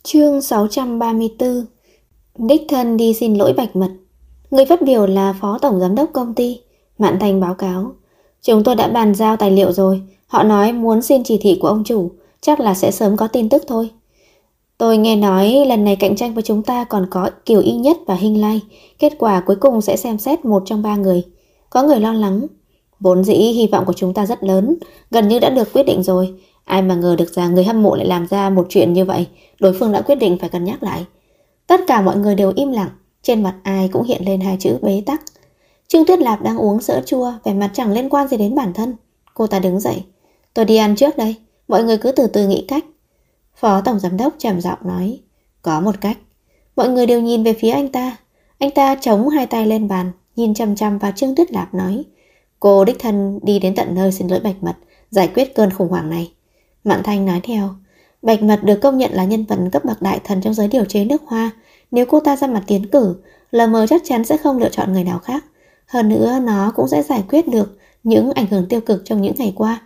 Chương 634. Đích thân đi xin lỗi Bạch Mật. Người phát biểu là Phó Tổng Giám đốc công ty. Mạn Thành báo cáo: chúng tôi đã bàn giao tài liệu rồi. Họ nói muốn xin chỉ thị của ông chủ, chắc là sẽ sớm có tin tức thôi. Tôi nghe nói lần này cạnh tranh với chúng ta còn có Kiều Y Nhất và Hinh Lai. Kết quả cuối cùng sẽ xem xét một trong ba người. Có người lo lắng: vốn dĩ hy vọng của chúng ta rất lớn, gần như đã được quyết định rồi. Ai mà ngờ được rằng người hâm mộ lại làm ra một chuyện như vậy. Đối phương đã quyết định phải cân nhắc lại. Tất cả mọi người đều im lặng. Trên mặt ai cũng hiện lên hai chữ bế tắc. Trương Tuyết Lạp đang uống sữa chua, vẻ mặt chẳng liên quan gì đến bản thân. Cô ta đứng dậy: tôi đi ăn trước đây, mọi người cứ từ từ nghĩ cách. Phó Tổng Giám đốc trầm giọng nói: có một cách. Mọi người đều nhìn về phía anh ta. Anh ta chống hai tay lên bàn, nhìn chăm chăm vào Trương Tuyết Lạp nói: cô đích thân đi đến tận nơi xin lỗi Bạch Mật, giải quyết cơn khủng hoảng này. Mạn Thanh nói theo: Bạch Mật được công nhận là nhân vật cấp bậc đại thần trong giới điều chế nước Hoa. Nếu cô ta ra mặt tiến cử, LM chắc chắn sẽ không lựa chọn người nào khác. Hơn nữa nó cũng sẽ giải quyết được những ảnh hưởng tiêu cực trong những ngày qua.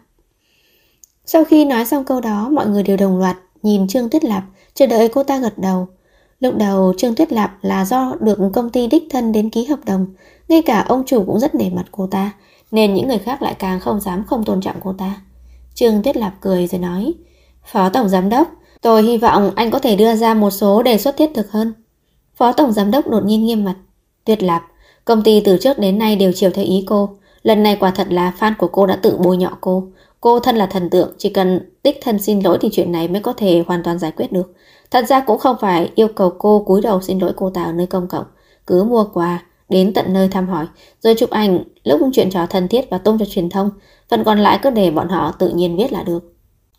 Sau khi nói xong câu đó, mọi người đều đồng loạt nhìn Trương Tuyết Lạp, chờ đợi cô ta gật đầu. Lúc đầu Trương Tuyết Lạp là do được công ty đích thân đến ký hợp đồng, ngay cả ông chủ cũng rất nể mặt cô ta, nên những người khác lại càng không dám không tôn trọng cô ta. Trương Tuyết Lạp cười rồi nói: Phó Tổng Giám đốc, tôi hy vọng anh có thể đưa ra một số đề xuất thiết thực hơn. Phó Tổng Giám đốc đột nhiên nghiêm mặt: Tuyết Lạp, công ty từ trước đến nay đều chiều theo ý cô. Lần này quả thật là fan của cô đã tự bôi nhọ cô. Cô thân là thần tượng, chỉ cần đích thân xin lỗi thì chuyện này mới có thể hoàn toàn giải quyết được. Thật ra cũng không phải yêu cầu cô cúi đầu xin lỗi cô ta ở nơi công cộng. Cứ mua quà, đến tận nơi thăm hỏi, rồi chụp ảnh lúc chuyện trò thân thiết và tung cho truyền thông. Phần còn lại cứ để bọn họ tự nhiên biết là được.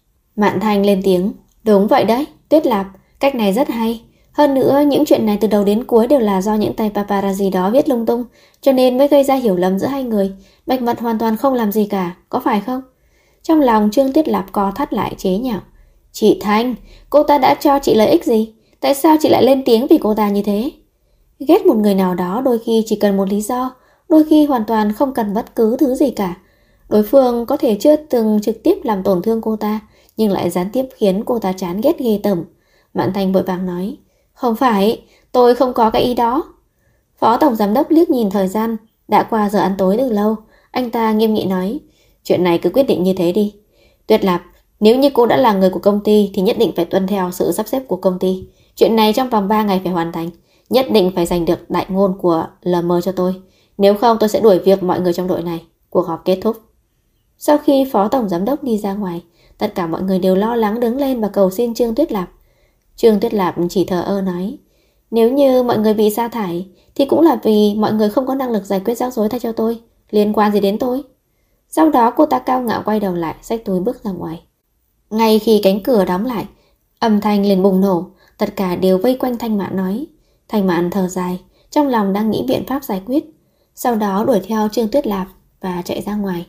Mạn Thanh lên tiếng: đúng vậy đấy, Tuyết Lạp, cách này rất hay. Hơn nữa, những chuyện này từ đầu đến cuối đều là do những tay paparazzi đó viết lung tung, cho nên mới gây ra hiểu lầm giữa hai người. Bạch Mật hoàn toàn không làm gì cả, có phải không? Trong lòng Trương Tuyết Lạp co thắt lại chế nhạo: chị Thanh, cô ta đã cho chị lợi ích gì? Tại sao chị lại lên tiếng vì cô ta như thế? Ghét một người nào đó đôi khi chỉ cần một lý do, đôi khi hoàn toàn không cần bất cứ thứ gì cả. Đối phương có thể chưa từng trực tiếp làm tổn thương cô ta, nhưng lại gián tiếp khiến cô ta chán ghét ghê tởm. Mạn Thanh vội vàng nói: không phải, tôi không có cái ý đó. Phó Tổng Giám đốc liếc nhìn thời gian, đã qua giờ ăn tối từ lâu. Anh ta nghiêm nghị nói: chuyện này cứ quyết định như thế đi. Tuyết Lạp, nếu như cô đã là người của công ty thì nhất định phải tuân theo sự sắp xếp của công ty. Chuyện này trong vòng 3 ngày phải hoàn thành. Nhất định phải giành được đại ngôn của LM cho tôi. Nếu không tôi sẽ đuổi việc mọi người trong đội này. Cuộc họp kết thúc. Sau khi Phó Tổng Giám đốc đi ra ngoài, tất cả mọi người đều lo lắng đứng lên và cầu xin Trương Tuyết Lạp. Trương Tuyết Lạp chỉ thờ ơ nói: nếu như mọi người bị sa thải thì cũng là vì mọi người không có năng lực giải quyết rắc rối thay cho tôi. Liên quan gì đến tôi? Sau đó cô ta cao ngạo quay đầu lại, xách túi bước ra ngoài. Ngay khi cánh cửa đóng lại, âm thanh liền bùng nổ. Tất cả đều vây quanh Thanh Mạn nói. Thanh Mạn thở dài, trong lòng đang nghĩ biện pháp giải quyết. Sau đó đuổi theo Trương Tuyết Lạp và chạy ra ngoài.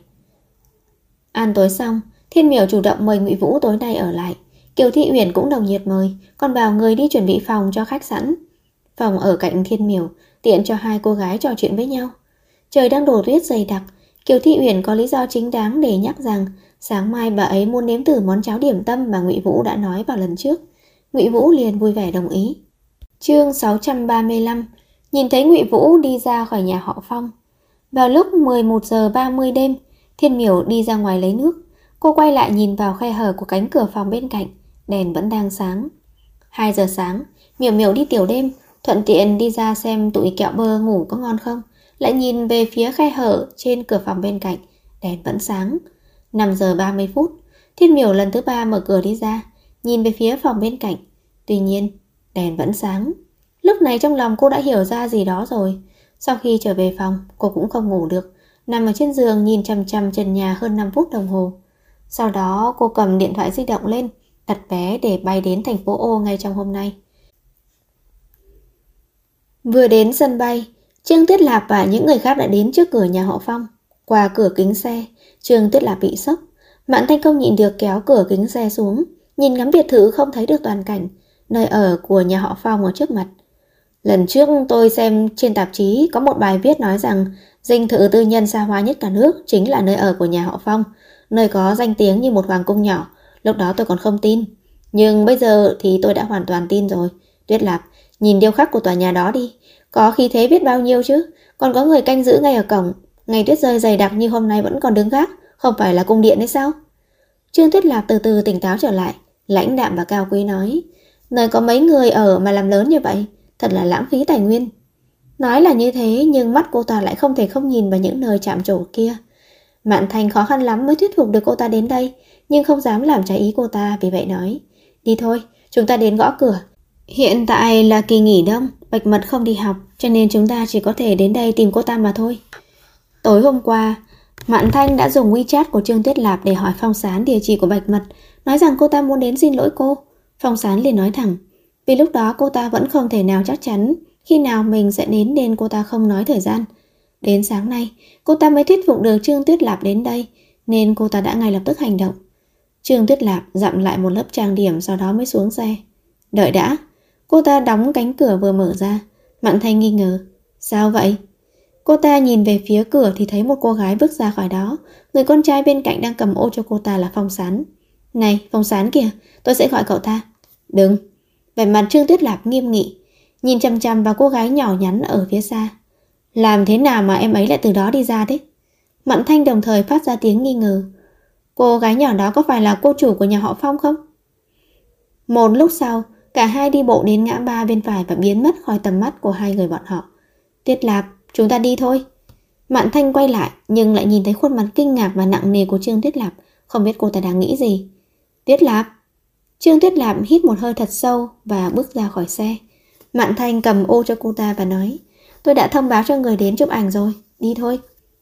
Ăn tối xong, Thiên Miểu chủ động mời Ngụy Vũ tối nay ở lại. Kiều Thị Uyển cũng đồng nhiệt mời, còn bảo người đi chuẩn bị phòng cho khách sẵn. Phòng ở cạnh Thiên Miểu, tiện cho hai cô gái trò chuyện với nhau. Trời đang đổ tuyết dày đặc, Kiều Thị Uyển có lý do chính đáng để nhắc rằng sáng mai bà ấy muốn nếm thử món cháo điểm tâm mà Ngụy Vũ đã nói vào lần trước. Ngụy Vũ liền vui vẻ đồng ý. Chương 635. Nhìn thấy Ngụy Vũ đi ra khỏi nhà họ Phong. Vào lúc 11 giờ 30 đêm, Thiên Miểu đi ra ngoài lấy nước. Cô quay lại nhìn vào khe hở của cánh cửa phòng bên cạnh, đèn vẫn đang sáng. 2 giờ sáng, Miểu Miểu đi tiểu đêm, thuận tiện đi ra xem tụi kẹo bơ ngủ có ngon không. Lại nhìn về phía khe hở trên cửa phòng bên cạnh, đèn vẫn sáng. 5 giờ 30 phút, Thiên Miểu lần thứ 3 mở cửa đi ra, nhìn về phía phòng bên cạnh. Tuy nhiên, đèn vẫn sáng. Lúc này trong lòng cô đã hiểu ra gì đó rồi. Sau khi trở về phòng, cô cũng không ngủ được, nằm ở trên giường nhìn chằm chằm trần nhà hơn 5 phút đồng hồ. Sau đó cô cầm điện thoại di động lên, đặt vé để bay đến thành phố O ngay trong hôm nay. Vừa đến sân bay, Trương Tuyết Lạp và những người khác đã đến trước cửa nhà họ Phong. Qua cửa kính xe, Trương Tuyết Lạp bị sốc. Mạn Thanh không nhịn được kéo cửa kính xe xuống, nhìn ngắm biệt thự không thấy được toàn cảnh, nơi ở của nhà họ Phong ở trước mặt. Lần trước tôi xem trên tạp chí có một bài viết nói rằng dinh thự tư nhân xa hoa nhất cả nước chính là nơi ở của nhà họ Phong, nơi có danh tiếng như một hoàng cung nhỏ. Lúc đó tôi còn không tin. Nhưng bây giờ thì tôi đã hoàn toàn tin rồi. Tuyết Lạp, nhìn điêu khắc của tòa nhà đó đi. Có khí thế biết bao nhiêu chứ. Còn có người canh giữ ngay ở cổng. Ngày tuyết rơi dày đặc như hôm nay vẫn còn đứng gác. Không phải là cung điện đấy sao? Trương Tuyết Lạp từ từ tỉnh táo trở lại, lãnh đạm và cao quý nói: nơi có mấy người ở mà làm lớn như vậy, thật là lãng phí tài nguyên. Nói là như thế, nhưng mắt cô ta lại không thể không nhìn vào những nơi chạm trổ kia. Mạn Thành khó khăn lắm mới thuyết phục được cô ta đến đây, nhưng không dám làm trái ý cô ta, vì vậy nói: đi thôi, chúng ta đến gõ cửa. Hiện tại là kỳ nghỉ đông, Bạch Mật không đi học, cho nên chúng ta chỉ có thể đến đây tìm cô ta mà thôi. Tối hôm qua, Mạn Thanh đã dùng WeChat của Trương Tuyết Lạp để hỏi Phong Sán địa chỉ của Bạch Mật, nói rằng cô ta muốn đến xin lỗi cô. Phong Sán liền nói thẳng, vì lúc đó cô ta vẫn không thể nào chắc chắn khi nào mình sẽ đến nên cô ta không nói thời gian. Đến sáng nay, cô ta mới thuyết phục được Trương Tuyết Lạp đến đây, nên cô ta đã ngay lập tức hành động. Trương Tuyết Lạp dặm lại một lớp trang điểm, sau đó mới xuống xe. Đợi đã. Cô ta đóng cánh cửa vừa mở ra. Mạn Thanh nghi ngờ. Sao vậy? Cô ta nhìn về phía cửa thì thấy một cô gái bước ra khỏi đó. Người con trai bên cạnh đang cầm ô cho cô ta là Phong Sán. Này, Phong Sán kìa, tôi sẽ gọi cậu ta. Đừng. Vẻ mặt Trương Tuyết Lạp nghiêm nghị, nhìn chằm chằm vào cô gái nhỏ nhắn ở phía xa. Làm thế nào mà em ấy lại từ đó đi ra thế? Mạn Thanh đồng thời phát ra tiếng nghi ngờ. Cô gái nhỏ đó có phải là cô chủ của nhà họ Phong không? Một lúc sau, cả hai đi bộ đến ngã ba bên phải và biến mất khỏi tầm mắt của hai người bọn họ. Tuyết Lạp, chúng ta đi thôi. Mạn Thanh quay lại nhưng lại nhìn thấy khuôn mặt kinh ngạc và nặng nề của Trương Tuyết Lạp, không biết cô ta đang nghĩ gì. Tuyết Lạp. Trương Tuyết Lạp hít một hơi thật sâu và bước ra khỏi xe. Mạn Thanh cầm ô cho cô ta và nói: tôi đã thông báo cho người đến chụp ảnh rồi, đi thôi.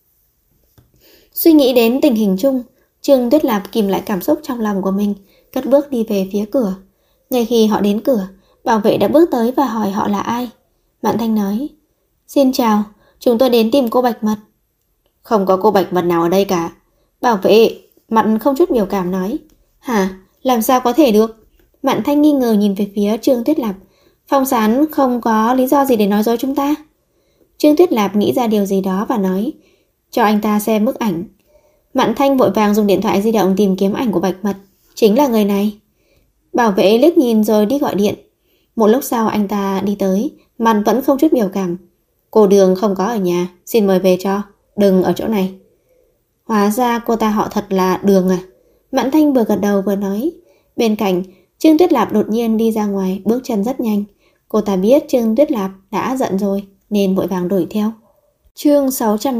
Suy nghĩ đến tình hình chung, Trương Tuyết Lạp kìm lại cảm xúc trong lòng của mình, cất bước đi về phía cửa. Ngay khi họ đến cửa, bảo vệ đã bước tới và hỏi họ là ai. Mạn Thanh nói: xin chào, chúng tôi đến tìm cô Bạch Mật. Không có cô Bạch Mật nào ở đây cả. Bảo vệ mặt không chút biểu cảm nói: hả, làm sao có thể được? Mạn Thanh nghi ngờ nhìn về phía Trương Tuyết Lạp. Phong Sán không có lý do gì để nói dối chúng ta. Trương Tuyết Lạp nghĩ ra điều gì đó và nói: cho anh ta xem bức ảnh. Mạn Thanh vội vàng dùng điện thoại di động tìm kiếm ảnh của Bạch Mật. Chính là người này. Bảo vệ liếc nhìn rồi đi gọi điện. Một lúc sau anh ta đi tới, mặt vẫn không chút biểu cảm. Cô Đường không có ở nhà, xin mời về cho, đừng ở chỗ này. Hóa ra cô ta họ thật là Đường à? Mạn Thanh vừa gật đầu vừa nói. Bên cạnh, Trương Tuyết Lạp đột nhiên đi ra ngoài, bước chân rất nhanh. Cô ta biết Trương Tuyết Lạp đã giận rồi nên vội vàng đuổi theo. Chương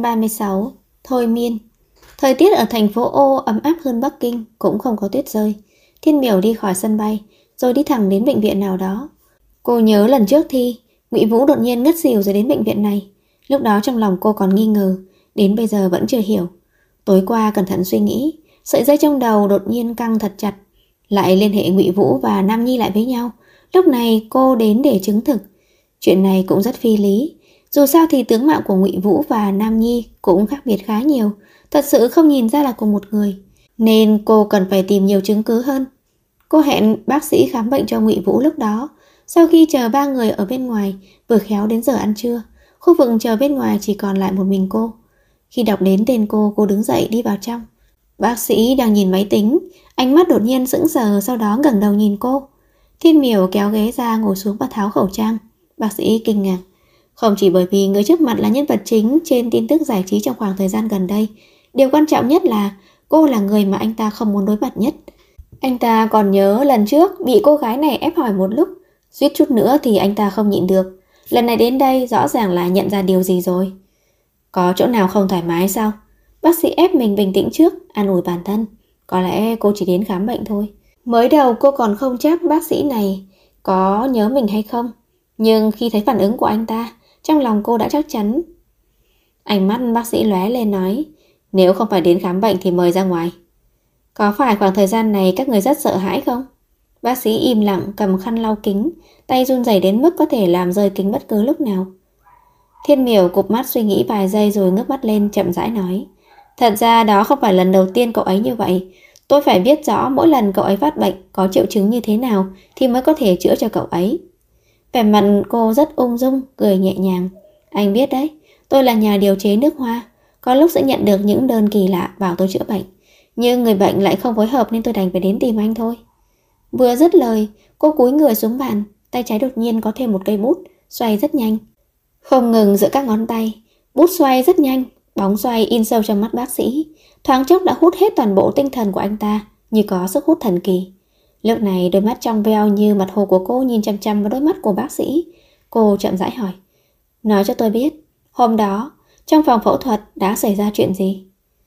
636. Thôi miên. Thời tiết ở thành phố Ô ấm áp hơn Bắc Kinh, cũng không có tuyết rơi. Thiên Miểu đi khỏi sân bay rồi đi thẳng đến bệnh viện nào đó. Cô nhớ lần trước thi, Ngụy Vũ đột nhiên ngất xỉu rồi đến bệnh viện này. Lúc đó trong lòng cô còn nghi ngờ, đến bây giờ vẫn chưa hiểu. Tối qua cẩn thận suy nghĩ, sợi dây trong đầu đột nhiên căng thật chặt, lại liên hệ Ngụy Vũ và Nam Nhi lại với nhau. Lúc này cô đến để chứng thực. Chuyện này cũng rất phi lý. Dù sao thì tướng mạo của Ngụy Vũ và Nam Nhi cũng khác biệt khá nhiều, thật sự không nhìn ra là cùng một người, nên cô cần phải tìm nhiều chứng cứ hơn. Cô hẹn bác sĩ khám bệnh cho Ngụy Vũ lúc đó. Sau khi chờ ba người ở bên ngoài, vừa khéo đến giờ ăn trưa, khu vực chờ bên ngoài chỉ còn lại một mình cô. Khi đọc đến tên cô đứng dậy đi vào trong. Bác sĩ đang nhìn máy tính, ánh mắt đột nhiên sững sờ, sau đó ngẩng đầu nhìn cô. Thiên Miểu kéo ghế ra ngồi xuống và tháo khẩu trang. Bác sĩ kinh ngạc. Không chỉ bởi vì người trước mặt là nhân vật chính trên tin tức giải trí trong khoảng thời gian gần đây, điều quan trọng nhất là cô là người mà anh ta không muốn đối mặt nhất. Anh ta còn nhớ lần trước bị cô gái này ép hỏi một lúc, suýt chút nữa thì anh ta không nhịn được. Lần này đến đây rõ ràng là nhận ra điều gì rồi. Có chỗ nào không thoải mái sao? Bác sĩ ép mình bình tĩnh trước, an ủi bản thân. Có lẽ cô chỉ đến khám bệnh thôi. Mới đầu cô còn không chắc bác sĩ này có nhớ mình hay không, nhưng khi thấy phản ứng của anh ta, trong lòng cô đã chắc chắn. Ánh mắt bác sĩ lóe lên nói: nếu không phải đến khám bệnh thì mời ra ngoài. Có phải khoảng thời gian này các người rất sợ hãi không? Bác sĩ im lặng cầm khăn lau kính, tay run rẩy đến mức có thể làm rơi kính bất cứ lúc nào. Thiên Miểu cụp mắt suy nghĩ vài giây rồi ngước mắt lên chậm rãi nói: thật ra đó không phải lần đầu tiên cậu ấy như vậy. Tôi phải biết rõ mỗi lần cậu ấy phát bệnh có triệu chứng như thế nào thì mới có thể chữa cho cậu ấy. Vẻ mặt cô rất ung dung, cười nhẹ nhàng. Anh biết đấy, tôi là nhà điều chế nước hoa, có lúc sẽ nhận được những đơn kỳ lạ bảo tôi chữa bệnh, nhưng người bệnh lại không phối hợp nên tôi đành phải đến tìm anh thôi. Vừa dứt lời, cô cúi người xuống bàn, tay trái đột nhiên có thêm một cây bút, xoay rất nhanh. Không ngừng giữa các ngón tay, bút xoay rất nhanh, bóng xoay in sâu trong mắt bác sĩ, thoáng chốc đã hút hết toàn bộ tinh thần của anh ta, như có sức hút thần kỳ. Lúc này đôi mắt trong veo như mặt hồ của cô nhìn chăm chăm vào đôi mắt của bác sĩ. Cô chậm rãi hỏi, nói cho tôi biết, hôm đó, trong phòng phẫu thuật đã xảy ra chuyện gì?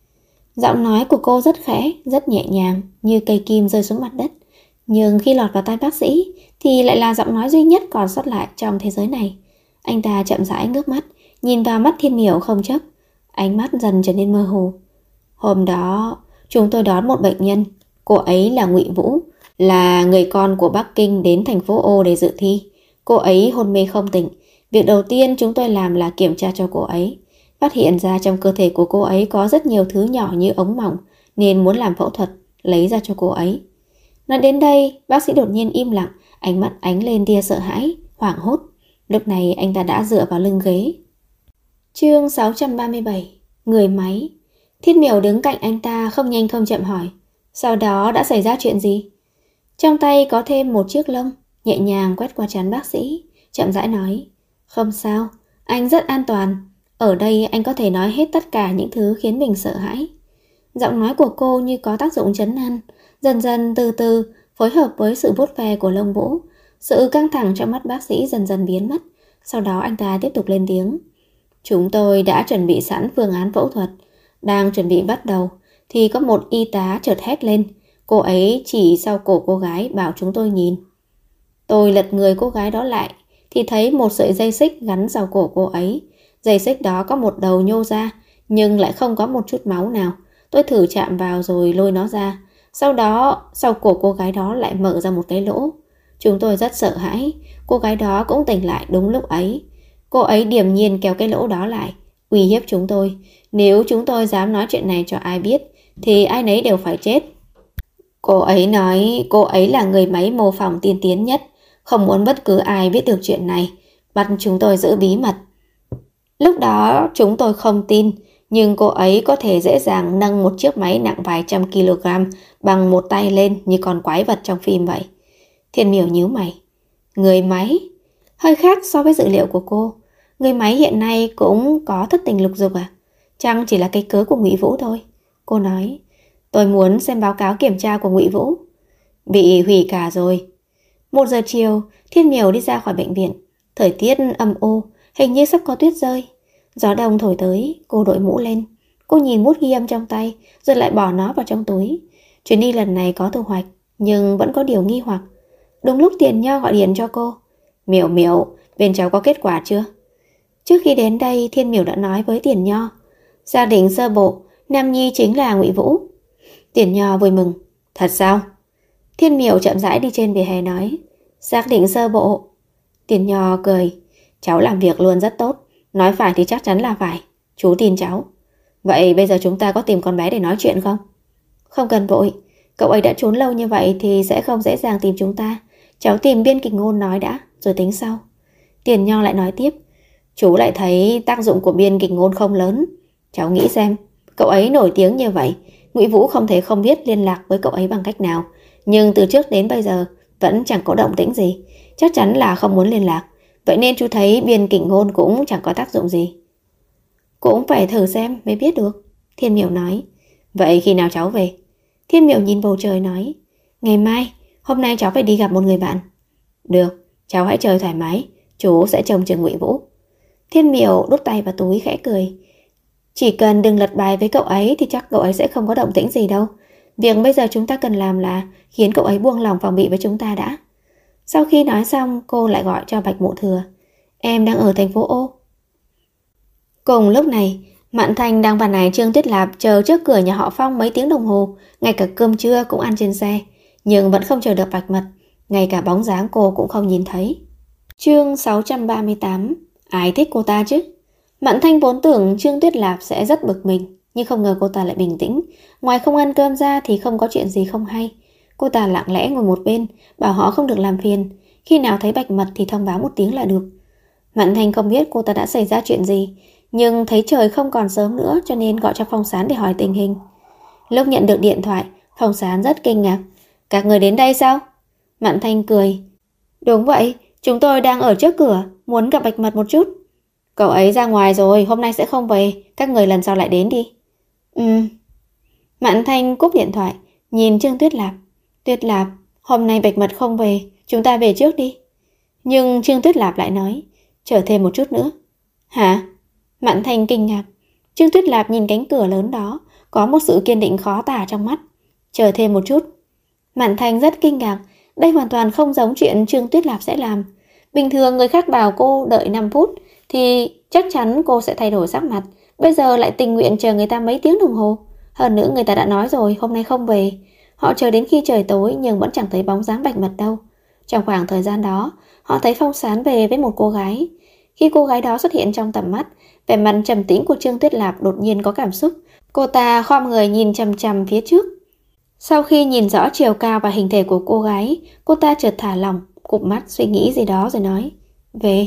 Giọng nói của cô rất khẽ, rất nhẹ nhàng, như cây kim rơi xuống mặt đất. Nhưng khi lọt vào tai bác sĩ thì lại là giọng nói duy nhất còn sót lại trong thế giới này. Anh ta chậm rãi ngước mắt, nhìn vào mắt Thiên Miểu không chớp, ánh mắt dần trở nên mơ hồ. Hôm đó, chúng tôi đón một bệnh nhân. Cô ấy là Ngụy Vũ, là người con của Bắc Kinh đến thành phố O để dự thi. Cô ấy hôn mê không tỉnh. Việc đầu tiên chúng tôi làm là kiểm tra cho cô ấy. Phát hiện ra trong cơ thể của cô ấy có rất nhiều thứ nhỏ như ống mỏng, nên muốn làm phẫu thuật, lấy ra cho cô ấy. Nói đến đây, bác sĩ đột nhiên im lặng, ánh mắt ánh lên tia sợ hãi, hoảng hốt. Lúc này anh ta đã dựa vào lưng ghế. Chương 637. Người máy. Thiên Miểu đứng cạnh anh ta không nhanh không chậm hỏi, sau đó đã xảy ra chuyện gì? Trong tay có thêm một chiếc lông, nhẹ nhàng quét qua trán bác sĩ, chậm rãi nói, không sao, anh rất an toàn. Ở đây anh có thể nói hết tất cả những thứ khiến mình sợ hãi. Giọng nói của cô như có tác dụng trấn an, dần dần từ từ phối hợp với sự vuốt ve của lông vũ. Sự căng thẳng trong mắt bác sĩ dần dần biến mất. Sau đó anh ta tiếp tục lên tiếng. Chúng tôi đã chuẩn bị sẵn phương án phẫu thuật. Đang chuẩn bị bắt đầu thì có một y tá chợt hét lên. Cô ấy chỉ sau cổ cô gái bảo chúng tôi nhìn. Tôi lật người cô gái đó lại thì thấy một sợi dây xích gắn sau cổ cô ấy. Dây xích đó có một đầu nhô ra nhưng lại không có một chút máu nào. Tôi thử chạm vào rồi lôi nó ra. Sau đó, sau cổ cô gái đó lại mở ra một cái lỗ. Chúng tôi rất sợ hãi. Cô gái đó cũng tỉnh lại đúng lúc ấy. Cô ấy điềm nhiên kéo cái lỗ đó lại, uy hiếp chúng tôi. Nếu chúng tôi dám nói chuyện này cho ai biết thì ai nấy đều phải chết. Cô ấy nói cô ấy là người máy mô phỏng tiên tiến nhất, không muốn bất cứ ai biết được chuyện này, bắt chúng tôi giữ bí mật. Lúc đó chúng tôi không tin, nhưng cô ấy có thể dễ dàng nâng một chiếc máy nặng vài trăm kg bằng một tay lên như con quái vật trong phim vậy. Thiên Miểu nhíu mày. Người máy? Hơi khác so với dự liệu của cô. Người máy hiện nay cũng có thất tình lục dục à? Chăng chỉ là cái cớ của Ngụy Vũ thôi? Cô nói, tôi muốn xem báo cáo kiểm tra của Ngụy Vũ. Bị hủy cả rồi. 1 giờ chiều, Thiên Miểu đi ra khỏi bệnh viện. Thời tiết âm u, hình như sắp có tuyết rơi. Gió đông thổi tới, cô đội mũ lên. Cô nhìn bút ghi âm trong tay, rồi lại bỏ nó vào trong túi. Chuyến đi lần này có thu hoạch, nhưng vẫn có điều nghi hoặc. Đúng lúc Tiền Nho gọi điện cho cô. Miểu Miểu, bên cháu có kết quả chưa? Trước khi đến đây, Thiên Miểu đã nói với Tiền Nho. Gia đình sơ bộ, Nam Nhi chính là Ngụy Vũ. Tiền Nho vui mừng. Thật sao? Thiên Miểu chậm rãi đi trên vỉa hè nói. Xác định sơ bộ. Tiền Nho cười. Cháu làm việc luôn rất tốt. Nói phải thì chắc chắn là phải. Chú tin cháu. Vậy bây giờ chúng ta có tìm con bé để nói chuyện không? Không cần vội. Cậu ấy đã trốn lâu như vậy thì sẽ không dễ dàng tìm chúng ta. Cháu tìm biên kịch ngôn nói đã, rồi tính sau. Tiền Nho lại nói tiếp. Chú lại thấy tác dụng của biên kịch ngôn không lớn. Cháu nghĩ xem, cậu ấy nổi tiếng như vậy, Ngụy Vũ không thể không biết liên lạc với cậu ấy bằng cách nào. Nhưng từ trước đến bây giờ vẫn chẳng có động tĩnh gì. Chắc chắn là không muốn liên lạc. Vậy nên chú thấy biên kịch ngôn cũng chẳng có tác dụng gì. Cũng phải thử xem mới biết được. Thiên Miểu nói. Vậy khi nào cháu về? Thiên Miểu nhìn bầu trời nói. Ngày mai, hôm nay cháu phải đi gặp một người bạn. Được, cháu hãy chơi thoải mái. Chú sẽ trông chừng Ngụy Vũ. Thiên Miểu đút tay vào túi khẽ cười. Chỉ cần đừng lật bài với cậu ấy thì chắc cậu ấy sẽ không có động tĩnh gì đâu. Việc bây giờ chúng ta cần làm là khiến cậu ấy buông lòng phòng bị với chúng ta đã. Sau khi nói xong, cô lại gọi cho Bạch Mộ Thừa. Em đang ở thành phố O. Cùng lúc này, Mạn Thành đang và nài Trương Tuyết Lạp chờ trước cửa nhà họ Phong mấy tiếng đồng hồ, ngay cả cơm trưa cũng ăn trên xe, nhưng vẫn không chờ được Bạch Mật, ngay cả bóng dáng cô cũng không nhìn thấy. Chương 638. Ai thích cô ta chứ? Mạn Thanh vốn tưởng Trương Tuyết Lạp sẽ rất bực mình, nhưng không ngờ cô ta lại bình tĩnh. Ngoài không ăn cơm ra thì không có chuyện gì không hay. Cô ta lặng lẽ ngồi một bên, bảo họ không được làm phiền. Khi nào thấy Bạch Mật thì thông báo một tiếng là được. Mạn Thanh không biết cô ta đã xảy ra chuyện gì, nhưng thấy trời không còn sớm nữa cho nên gọi cho Phong Sán để hỏi tình hình. Lúc nhận được điện thoại, Phong Sán rất kinh ngạc. Các người đến đây sao? Mạn Thanh cười. Đúng vậy, chúng tôi đang ở trước cửa, muốn gặp Bạch Mật một chút. Cậu ấy ra ngoài rồi, hôm nay sẽ không về, các người lần sau lại đến đi. Mạn Thanh cúp điện thoại, nhìn Trương Tuyết Lạp. Tuyết Lạp, hôm nay Bạch Mật không về, chúng ta về trước đi. Nhưng Trương Tuyết Lạp lại nói, chờ thêm một chút nữa. Hả? Mạn Thanh kinh ngạc. Trương Tuyết Lạp nhìn cánh cửa lớn đó, có một sự kiên định khó tả trong mắt. Chờ thêm một chút. Mạn Thanh rất kinh ngạc, đây hoàn toàn không giống chuyện Trương Tuyết Lạp sẽ làm. Bình thường người khác bảo cô đợi 5 phút thì chắc chắn cô sẽ thay đổi sắc mặt. Bây giờ lại tình nguyện chờ người ta mấy tiếng đồng hồ. Hơn nữa người ta đã nói rồi hôm nay không về. Họ chờ đến khi trời tối nhưng vẫn chẳng thấy bóng dáng Bạch Mật đâu. Trong khoảng thời gian đó, họ thấy Phong Sán về với một cô gái. Khi cô gái đó xuất hiện trong tầm mắt, vẻ mặt trầm tĩnh của Trương Tuyết Lạp đột nhiên có cảm xúc. Cô ta khom người nhìn chằm chằm phía trước. Sau khi nhìn rõ chiều cao và hình thể của cô gái, cô ta chợt thả lỏng, cụp mắt suy nghĩ gì đó rồi nói, về.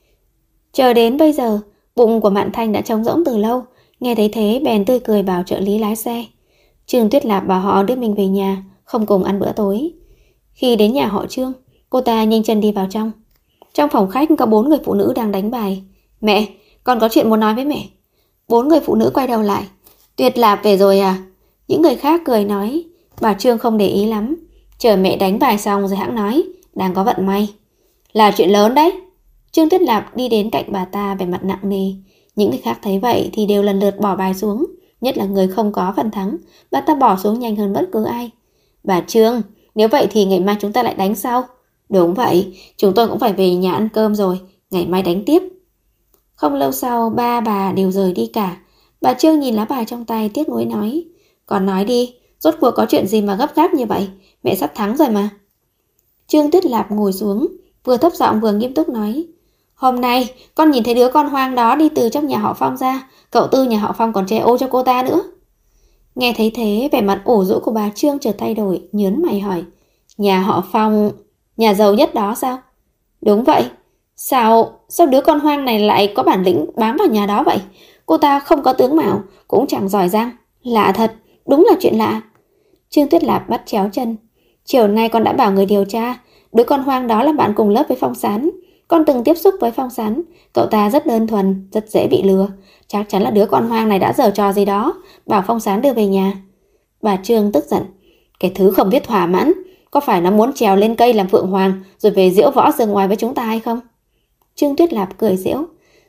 Chờ đến bây giờ, bụng của Mạn Thanh đã trống rỗng từ lâu, nghe thấy thế bèn tươi cười bảo trợ lý lái xe. Trương Tuyết Lạp bảo họ đưa mình về nhà, không cùng ăn bữa tối. Khi đến nhà họ Trương, cô ta nhanh chân đi vào trong. Trong phòng khách có 4 người phụ nữ đang đánh bài. Mẹ, con có chuyện muốn nói với mẹ. 4 người phụ nữ quay đầu lại. Tuyết Lạp về rồi à? Những người khác cười nói. Bà Trương không để ý lắm. Chờ mẹ đánh bài xong rồi hãng nói. Đang có vận may. Là chuyện lớn đấy. Trương Tuyết Lạp đi đến cạnh bà ta vẻ mặt nặng nề. Những người khác thấy vậy thì đều lần lượt bỏ bài xuống. Nhất là người không có phần thắng. Bà ta bỏ xuống nhanh hơn bất cứ ai. Bà Trương, nếu vậy thì ngày mai chúng ta lại đánh sau. Đúng vậy, chúng tôi cũng phải về nhà ăn cơm rồi. Ngày mai đánh tiếp. Không lâu sau, ba bà đều rời đi cả. Bà Trương nhìn lá bài trong tay tiếc nuối nói. Còn nói đi, rốt cuộc có chuyện gì mà gấp gáp như vậy? Mẹ sắp thắng rồi mà. Trương Tuyết Lạp ngồi xuống, vừa thấp giọng vừa nghiêm túc nói. Hôm nay, con nhìn thấy đứa con hoang đó đi từ trong nhà họ Phong ra. Cậu Tư nhà họ Phong còn che ô cho cô ta nữa. Nghe thấy thế, vẻ mặt ủ rũ của bà Trương chợt thay đổi, nhớn mày hỏi. Nhà họ Phong, nhà giàu nhất đó sao? Đúng vậy. Sao đứa con hoang này lại có bản lĩnh bám vào nhà đó vậy? Cô ta không có tướng mạo, cũng chẳng giỏi giang. Lạ thật, đúng là chuyện lạ. Trương Tuyết Lạp bắt chéo chân. Chiều nay con đã bảo người điều tra, đứa con hoang đó là bạn cùng lớp với Phong Sán. Con từng tiếp xúc với Phong Sán, cậu ta rất đơn thuần, rất dễ bị lừa. Chắc chắn là đứa con hoang này đã giở trò gì đó, bảo Phong Sán đưa về nhà. Bà Trương tức giận. Cái thứ không biết thỏa mãn, có phải nó muốn trèo lên cây làm phượng hoàng rồi về diễu võ rừng ngoài với chúng ta hay không? Trương Tuyết Lạp cười giễu.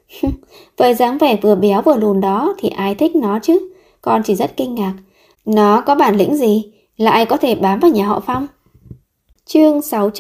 Với dáng vẻ vừa béo vừa lùn đó thì ai thích nó chứ? Con chỉ rất kinh ngạc. Nó có bản lĩnh gì? Lại có thể bám vào nhà họ Phong? Chương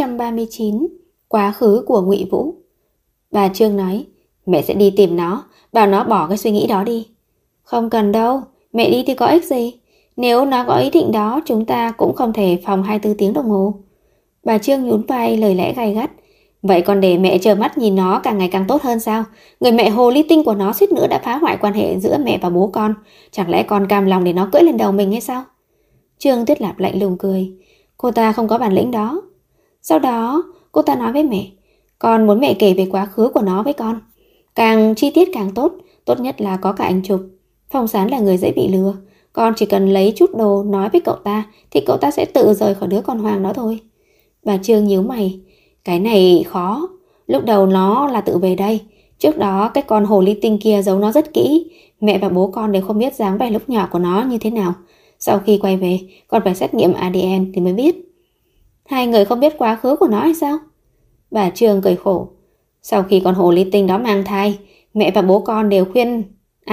639. Quá khứ của Ngụy Vũ. Bà Trương nói, mẹ sẽ đi tìm nó, bảo nó bỏ cái suy nghĩ đó đi. Không cần đâu, mẹ đi thì có ích gì? Nếu nó có ý định đó, chúng ta cũng không thể phòng 24 tiếng đồng hồ. Bà Trương nhún vai lời lẽ gay gắt. Vậy còn để mẹ trơ mắt nhìn nó càng ngày càng tốt hơn sao? Người mẹ hồ ly tinh của nó suýt nữa đã phá hoại quan hệ giữa mẹ và bố con. Chẳng lẽ con cam lòng để nó cưỡi lên đầu mình hay sao? Trương Tuyết Lạp lạnh lùng cười. Cô ta không có bản lĩnh đó. Sau đó, cô ta nói với mẹ. Con muốn mẹ kể về quá khứ của nó với con. Càng chi tiết càng tốt, tốt nhất là có cả ảnh chụp. Phong Sán là người dễ bị lừa. Con chỉ cần lấy chút đồ nói với cậu ta thì cậu ta sẽ tự rời khỏi đứa con hoang đó thôi. Bà Trương nhíu mày. Cái này khó. Lúc đầu nó là tự về đây. Trước đó cái con hồ ly tinh kia giấu nó rất kỹ. Mẹ và bố con đều không biết dáng vẻ lúc nhỏ của nó như thế nào. Sau khi quay về, con phải xét nghiệm ADN thì mới biết. Hai người không biết quá khứ của nó hay sao? Bà Trương cười khổ. Sau khi con hồ ly tinh đó mang thai, mẹ và bố con đều khuyên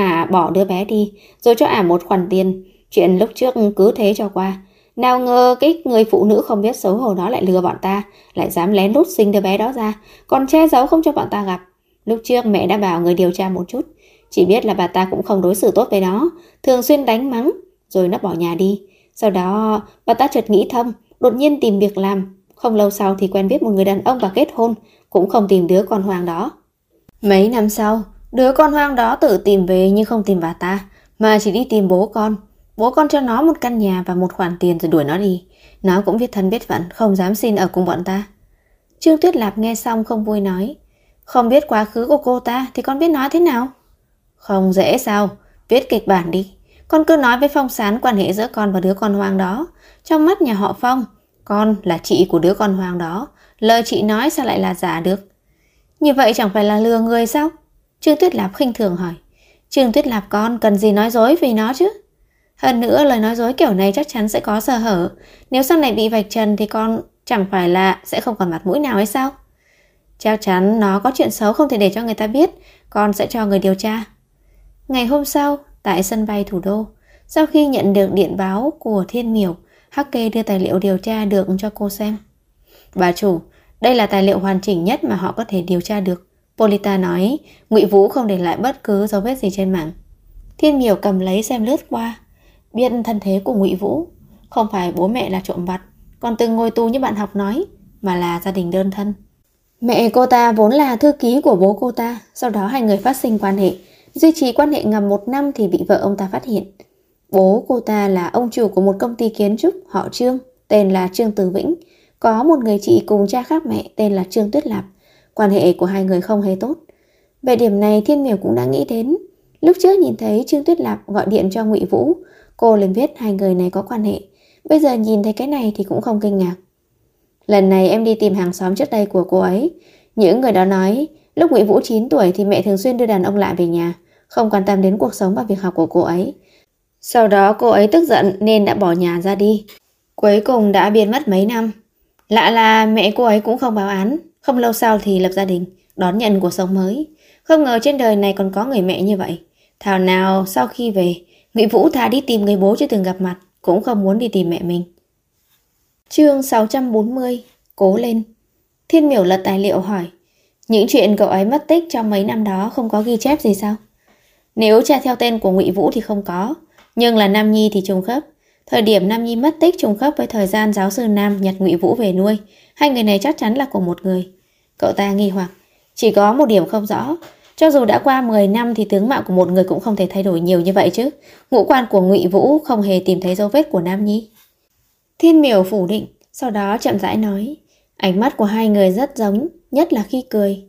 bỏ đứa bé đi, rồi cho một khoản tiền. Chuyện lúc trước cứ thế cho qua. Nào ngờ cái người phụ nữ không biết xấu hổ đó lại lừa bọn ta, lại dám lén lút sinh đứa bé đó ra, còn che giấu không cho bọn ta gặp. Lúc trước mẹ đã bảo người điều tra một chút, chỉ biết là bà ta cũng không đối xử tốt với nó, thường xuyên đánh mắng, rồi nó bỏ nhà đi. Sau đó bà ta chợt nghĩ thông, đột nhiên tìm việc làm. Không lâu sau thì quen biết một người đàn ông và kết hôn, cũng không tìm đứa con hoang đó. Mấy năm sau, đứa con hoang đó tự tìm về nhưng không tìm bà ta, mà chỉ đi tìm bố con. Bố con cho nó một căn nhà và một khoản tiền rồi đuổi nó đi. Nó cũng biết thân biết phận, không dám xin ở cùng bọn ta. Trương Tuyết Lạp nghe xong không vui nói. Không biết quá khứ của cô ta thì con biết nói thế nào? Không dễ sao, viết kịch bản đi. Con cứ nói với Phong Sán quan hệ giữa con và đứa con hoang đó. Trong mắt nhà họ Phong, Con là chị của đứa con hoang đó, lời chị nói sao lại là giả được? Như vậy chẳng phải là lừa người sao? Trương Tuyết Lạp khinh thường hỏi. Trương Tuyết Lạp con cần gì nói dối vì nó chứ? Hơn nữa lời nói dối kiểu này chắc chắn sẽ có sơ hở. Nếu sau này bị vạch trần thì con chẳng phải là sẽ không còn mặt mũi nào hay sao? Chắc chắn nó có chuyện xấu không thể để cho người ta biết. Con sẽ cho người điều tra. Ngày hôm sau, tại sân bay thủ đô, sau khi nhận được điện báo của Thiên Miểu, Hắc Kê đưa tài liệu điều tra được cho cô xem. Bà chủ, đây là tài liệu hoàn chỉnh nhất mà họ có thể điều tra được. Polita nói, Ngụy Vũ không để lại bất cứ dấu vết gì trên mạng. Thiên Miểu cầm lấy xem lướt qua, biết thân thế của Ngụy Vũ, không phải bố mẹ là trộm vặt, còn từng ngồi tù như bạn học nói, mà là gia đình đơn thân. Mẹ cô ta vốn là thư ký của bố cô ta, sau đó hai người phát sinh quan hệ, duy trì quan hệ ngầm 1 năm thì bị vợ ông ta phát hiện. Bố cô ta là ông chủ của một công ty kiến trúc họ Trương, tên là Trương Từ Vĩnh, có một người chị cùng cha khác mẹ tên là Trương Tuyết Lạp. Quan hệ của hai người không hề tốt. Về điểm này Thiên Miểu cũng đã nghĩ đến. Lúc trước nhìn thấy Trương Tuyết Lạp gọi điện cho Ngụy Vũ, cô liền biết hai người này có quan hệ. Bây giờ nhìn thấy cái này thì cũng không kinh ngạc. Lần này em đi tìm hàng xóm trước đây của cô ấy. Những người đó nói lúc Ngụy Vũ 9 tuổi thì mẹ thường xuyên đưa đàn ông lạ về nhà, không quan tâm đến cuộc sống và việc học của cô ấy. Sau đó cô ấy tức giận nên đã bỏ nhà ra đi. Cuối cùng đã biến mất mấy năm. Lạ là mẹ cô ấy cũng không báo án. Không lâu sau thì lập gia đình, đón nhận cuộc sống mới. Không ngờ trên đời này còn có người mẹ như vậy. Thảo nào sau khi về, Ngụy Vũ thà đi tìm người bố chưa từng gặp mặt, cũng không muốn đi tìm mẹ mình. Chương 640. Cố lên. Thiên Miểu lật tài liệu hỏi, những chuyện cậu ấy mất tích trong mấy năm đó không có ghi chép gì sao? Nếu tra theo tên của Ngụy Vũ thì không có, nhưng là Nam Nhi thì trùng khớp. Thời điểm Nam Nhi mất tích trùng khớp với thời gian giáo sư Nam nhặt Ngụy Vũ về nuôi. Hai người này chắc chắn là cùng một người. Cậu ta nghi hoặc, chỉ có một điểm không rõ. Cho dù đã qua 10 năm thì tướng mạo của một người cũng không thể thay đổi nhiều như vậy chứ. Ngũ quan của Ngụy Vũ không hề tìm thấy dấu vết của Nam Nhi. Thiên Miểu phủ định, sau đó chậm rãi nói, ánh mắt của hai người rất giống, nhất là khi cười.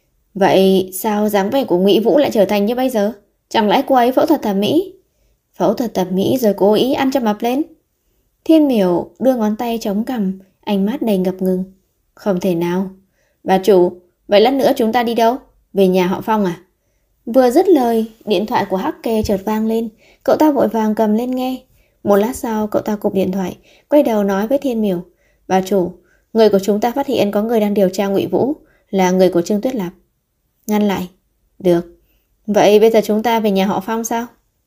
Vậy sao dáng vẻ của Ngụy Vũ lại trở thành như bây giờ? Chẳng lẽ cô ấy phẫu thuật thẩm mỹ? Phẫu thuật thẩm mỹ rồi cố ý ăn cho mập lên? Thiên Miểu đưa ngón tay chống cằm, ánh mắt đầy ngập ngừng. Không thể nào. Bà chủ, vậy lát nữa chúng ta đi đâu? Về nhà họ Phong à? Vừa dứt lời, điện thoại của Hắc Kê chợt vang lên. Cậu ta vội vàng cầm lên nghe. Một lát sau cậu ta cụp điện thoại, quay đầu nói với Thiên Miểu. Bà chủ, người của chúng ta phát hiện có người đang điều tra Ngụy Vũ, là người của Trương Tuyết Lạp. Ngăn lại. Được. Vậy bây giờ chúng ta về nhà họ Phong sao?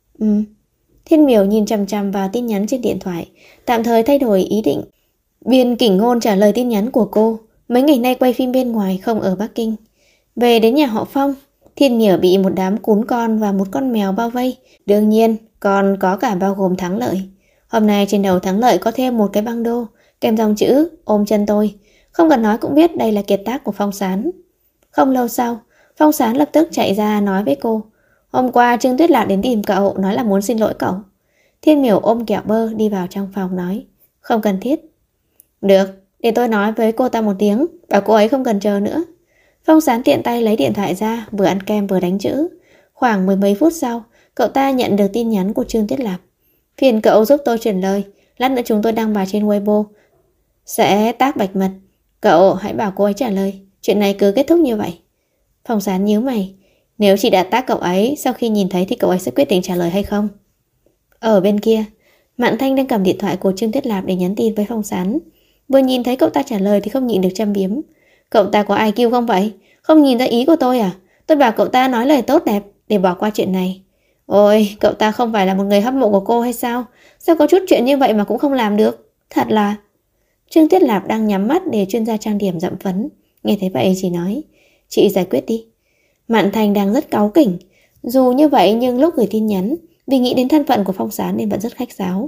Thiên Miểu nhìn chằm chằm vào tin nhắn trên điện thoại, tạm thời thay đổi ý định. Biên Kỉnh Ngôn trả lời tin nhắn của cô. Mấy ngày nay quay phim bên ngoài, không ở Bắc Kinh. Về đến nhà họ Phong, Thiên Miểu bị một đám cún con và một con mèo bao vây. Đương nhiên, còn có cả bao gồm Thắng Lợi. Hôm nay trên đầu Thắng Lợi có thêm một cái băng đô, kèm dòng chữ ôm chân tôi. Không cần nói cũng biết đây là kiệt tác của Phong Sán. Không lâu sau, Phong Sán lập tức chạy ra nói với cô. Hôm qua Trương Tuyết Lạc đến tìm cậu, nói là muốn xin lỗi cậu. Thiên Miểu ôm kẹo bơ đi vào trong phòng nói. Không cần thiết. Được, để tôi nói với cô ta một tiếng, bảo cô ấy không cần chờ nữa. Phong Sán tiện tay lấy điện thoại ra, vừa ăn kem vừa đánh chữ. Khoảng 10 mấy phút sau, cậu ta nhận được tin nhắn của Trương Tuyết Lạc. Phiền cậu giúp tôi truyền lời, lát nữa chúng tôi đăng bài trên Weibo, sẽ tag Bạch Mật. Cậu hãy bảo cô ấy trả lời, chuyện này cứ kết thúc như vậy. Phong Sán nhíu mày. Nếu chị đã tag cậu ấy, sau khi nhìn thấy thì cậu ấy sẽ quyết định trả lời hay không? Ở bên kia, Mạn Thanh đang cầm điện thoại của Trương Tuyết Lạc để nhắn tin với Phong Sán. Vừa nhìn thấy cậu ta trả lời thì không nhịn được châm biếm. Cậu ta có IQ không vậy? Không nhìn ra ý của tôi à? Tôi bảo cậu ta nói lời tốt đẹp để bỏ qua chuyện này. Ôi, cậu ta không phải là một người hâm mộ của cô hay sao? Sao có chút chuyện như vậy mà cũng không làm được? Thật là... Trương Tuyết Lạc đang nhắm mắt để chuyên gia trang điểm dậm phấn. Nghe thấy vậy chỉ nói, chị giải quyết đi. Mạn Thành đang rất cáu kỉnh. Dù như vậy nhưng lúc gửi tin nhắn, vì nghĩ đến thân phận của Phong Sán nên vẫn rất khách sáo.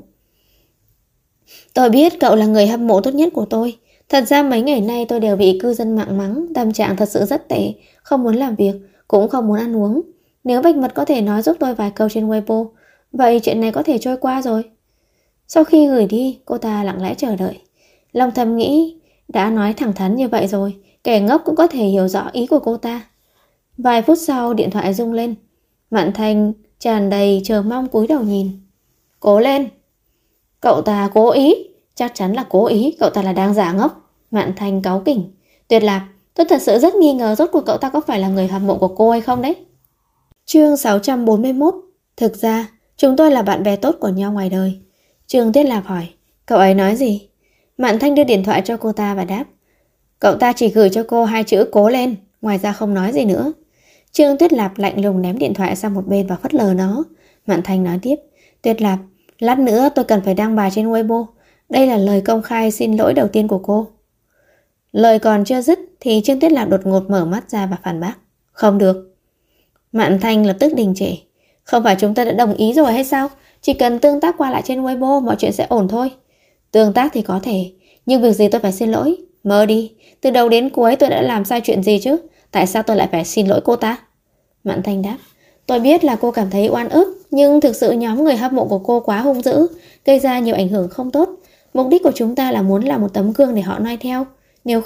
Tôi biết cậu là người hâm mộ tốt nhất của tôi. Thật ra mấy ngày nay tôi đều bị cư dân mạng mắng, tâm trạng thật sự rất tệ, không muốn làm việc, cũng không muốn ăn uống. Nếu Bạch Mật có thể nói giúp tôi vài câu trên Weibo, vậy chuyện này có thể trôi qua rồi. Sau khi gửi đi, cô ta lặng lẽ chờ đợi. Lòng thầm nghĩ, đã nói thẳng thắn như vậy rồi, kẻ ngốc cũng có thể hiểu rõ ý của cô ta. Vài phút sau điện thoại rung lên. Mạn Thành tràn đầy chờ mong cúi đầu nhìn. Cố lên. Cậu ta cố ý. Chắc chắn là cố ý, cậu ta là đang giả ngốc. Mạn Thanh cáu kỉnh. Tuyệt Lạp, tôi thật sự rất nghi ngờ rốt cuộc cậu ta có phải là người hâm mộ của cô hay không đấy. Chương 641. Thực ra, chúng tôi là bạn bè tốt của nhau ngoài đời. Trương Tuyết Lạp hỏi, cậu ấy nói gì? Mạn Thanh đưa điện thoại cho cô ta và đáp, cậu ta chỉ gửi cho cô 2 chữ cố lên, ngoài ra không nói gì nữa. Trương Tuyết Lạp lạnh lùng ném điện thoại sang một bên và phớt lờ nó. Mạn Thanh nói tiếp, Tuyết Lạp, lát nữa tôi cần phải đăng bài trên Weibo. Đây là lời công khai xin lỗi đầu tiên của cô. Lời còn chưa dứt thì Trương Tuyết Lạp đột ngột mở mắt ra và phản bác, không được. Mạn Thanh lập tức đình trệ. Không phải chúng ta đã đồng ý rồi hay sao? Chỉ cần tương tác qua lại trên Weibo mọi chuyện sẽ ổn thôi. Tương tác thì có thể, nhưng việc gì tôi phải xin lỗi? Mơ đi, từ đầu đến cuối tôi đã làm sai chuyện gì chứ? Tại sao tôi lại phải xin lỗi cô ta? Mạn Thanh đáp, tôi biết là cô cảm thấy oan ức, nhưng thực sự nhóm người hâm mộ của cô quá hung dữ, gây ra nhiều ảnh hưởng không tốt. Mục đích của chúng ta là muốn làm một tấm gương để họ noi theo. Nếu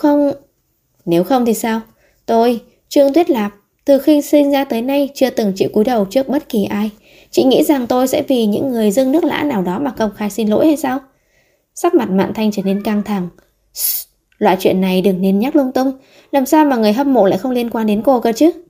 không thì sao? Tôi, Trương Tuyết Lạp, từ khi sinh ra tới nay chưa từng chịu cúi đầu trước bất kỳ ai. Chị nghĩ rằng tôi sẽ vì những người dưng nước lã nào đó mà công khai xin lỗi hay sao? Sắc mặt Mạn Thanh trở nên căng thẳng. Loại chuyện này đừng nên nhắc lung tung. Làm sao mà người hâm mộ lại không liên quan đến cô cơ chứ?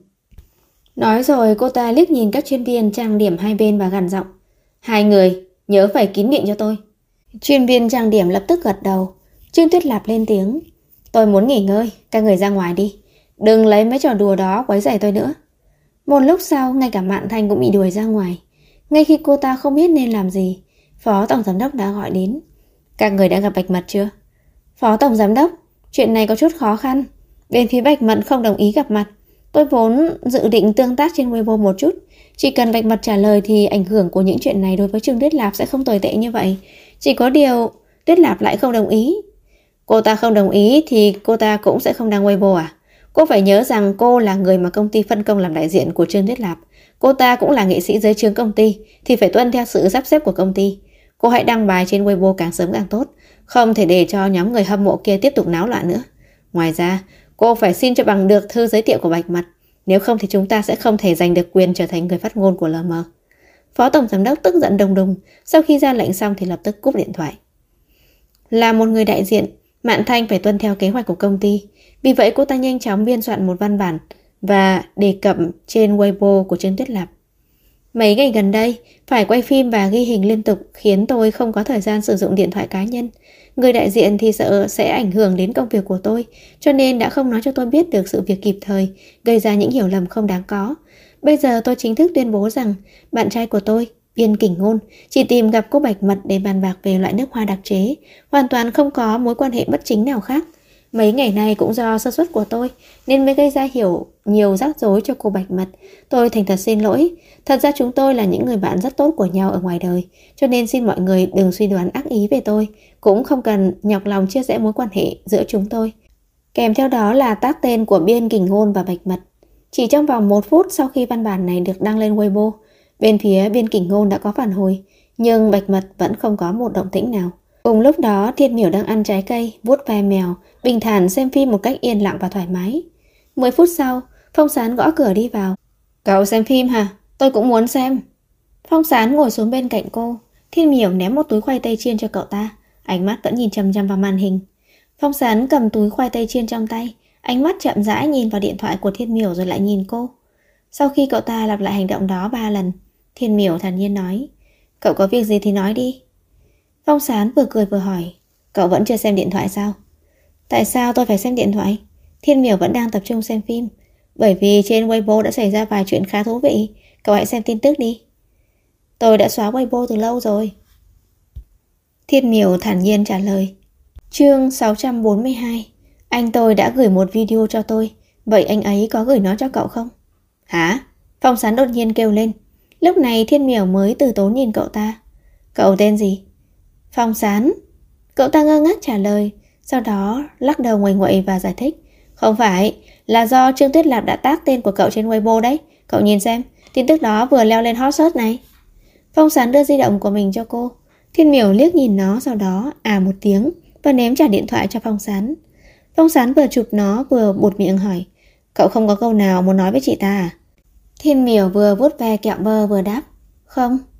Nói rồi cô ta liếc nhìn các chuyên viên trang điểm hai bên và gằn giọng, 2 người nhớ phải kín miệng cho tôi. Chuyên viên trang điểm lập tức gật đầu. Trương Tuyết Lạp lên tiếng, tôi muốn nghỉ ngơi, các người ra ngoài đi. Đừng lấy mấy trò đùa đó quấy rầy tôi nữa. Một lúc sau, ngay cả Mạn Thanh cũng bị đuổi ra ngoài. Ngay khi cô ta không biết nên làm gì, Phó Tổng Giám đốc đã gọi đến. Các người đã gặp Bạch Mật chưa? Phó Tổng Giám đốc, chuyện này có chút khó khăn. Bên phía Bạch Mật không đồng ý gặp mặt. Tôi vốn dự định tương tác trên Weibo một chút. Chỉ cần Bạch Mật trả lời thì ảnh hưởng của những chuyện này đối với Trương Tuyết Lạp sẽ không tồi tệ như vậy. Chỉ có điều Tuyết Lạp lại không đồng ý. Cô ta không đồng ý thì cô ta cũng sẽ không đăng Weibo à? Cô phải nhớ rằng cô là người mà công ty phân công làm đại diện của Trương Tuyết Lạp. Cô ta cũng là nghệ sĩ dưới trướng công ty thì phải tuân theo sự sắp xếp của công ty. Cô hãy đăng bài trên Weibo càng sớm càng tốt. Không thể để cho nhóm người hâm mộ kia tiếp tục náo loạn nữa. Ngoài ra, cô phải xin cho bằng được thư giới thiệu của Bạch Mật. Nếu không thì chúng ta sẽ không thể giành được quyền trở thành người phát ngôn của LM. Phó Tổng Giám đốc tức giận đùng đùng. Sau khi ra lệnh xong thì lập tức cúp điện thoại. Là một người đại diện, Mạn Thanh phải tuân theo kế hoạch của công ty. Vì vậy cô ta nhanh chóng biên soạn một văn bản và đề cập trên Weibo của Trương Tuyết Lạp. Mấy ngày gần đây, phải quay phim và ghi hình liên tục khiến tôi không có thời gian sử dụng điện thoại cá nhân. Người đại diện thì sợ sẽ ảnh hưởng đến công việc của tôi, cho nên đã không nói cho tôi biết được sự việc kịp thời, gây ra những hiểu lầm không đáng có. Bây giờ tôi chính thức tuyên bố rằng bạn trai của tôi, Biên Kình Ngôn, chỉ tìm gặp cô Bạch Mật để bàn bạc về loại nước hoa đặc chế, hoàn toàn không có mối quan hệ bất chính nào khác. Mấy ngày nay cũng do sơ suất của tôi nên mới gây ra nhiều rắc rối cho cô Bạch Mật. Tôi thành thật xin lỗi. Thật ra chúng tôi là những người bạn rất tốt của nhau ở ngoài đời, cho nên xin mọi người đừng suy đoán ác ý về tôi, cũng không cần nhọc lòng chia rẽ mối quan hệ giữa chúng tôi. Kèm theo đó là tag tên của Biên Kình Ngôn và Bạch Mật. Chỉ trong vòng 1 phút sau khi văn bản này được đăng lên Weibo, bên phía Biên Kình Ngôn đã có phản hồi, nhưng Bạch Mật vẫn không có một động tĩnh nào. Cùng lúc đó, Thiên Miểu đang ăn trái cây, vuốt ve mèo, bình thản xem phim một cách yên lặng và thoải mái. 10 phút sau, Phong Sán gõ cửa đi vào. Cậu xem phim hả? Tôi cũng muốn xem. Phong Sán ngồi xuống bên cạnh cô. Thiên Miểu ném một túi khoai tây chiên cho cậu ta, ánh mắt vẫn nhìn chằm chằm vào màn hình. Phong Sán cầm túi khoai tây chiên trong tay, ánh mắt chậm rãi nhìn vào điện thoại của Thiên Miểu rồi lại nhìn cô. Sau khi cậu ta lặp lại hành động đó 3 lần, Thiên Miểu thản nhiên nói, cậu có việc gì thì nói đi. Phong Sán vừa cười vừa hỏi, cậu vẫn chưa xem điện thoại sao? Tại sao tôi phải xem điện thoại? Thiên Miểu vẫn đang tập trung xem phim. Bởi vì trên Weibo đã xảy ra vài chuyện khá thú vị. Cậu hãy xem tin tức đi. Tôi đã xóa Weibo từ lâu rồi. Thiên Miểu thản nhiên trả lời. Chương 642. Anh tôi đã gửi một video cho tôi. Vậy anh ấy có gửi nó cho cậu không? Hả? Phong Sán đột nhiên kêu lên. Lúc này Thiên Miểu mới từ tốn nhìn cậu ta. Cậu tên gì? Phong Sán. Cậu ta ngơ ngác trả lời, sau đó lắc đầu nguầy nguậy và giải thích. Không phải, là do Trương Tuyết Lạp đã tag tên của cậu trên Weibo đấy. Cậu nhìn xem, tin tức đó vừa leo lên hot search này. Phong Sán đưa di động của mình cho cô. Thiên Miểu liếc nhìn nó, sau đó một tiếng và ném trả điện thoại cho Phong Sán. Phong Sán vừa chụp nó vừa buột miệng hỏi, cậu không có câu nào muốn nói với chị ta à? Thiên Miểu vừa vuốt ve kẹo bơ vừa đáp, không.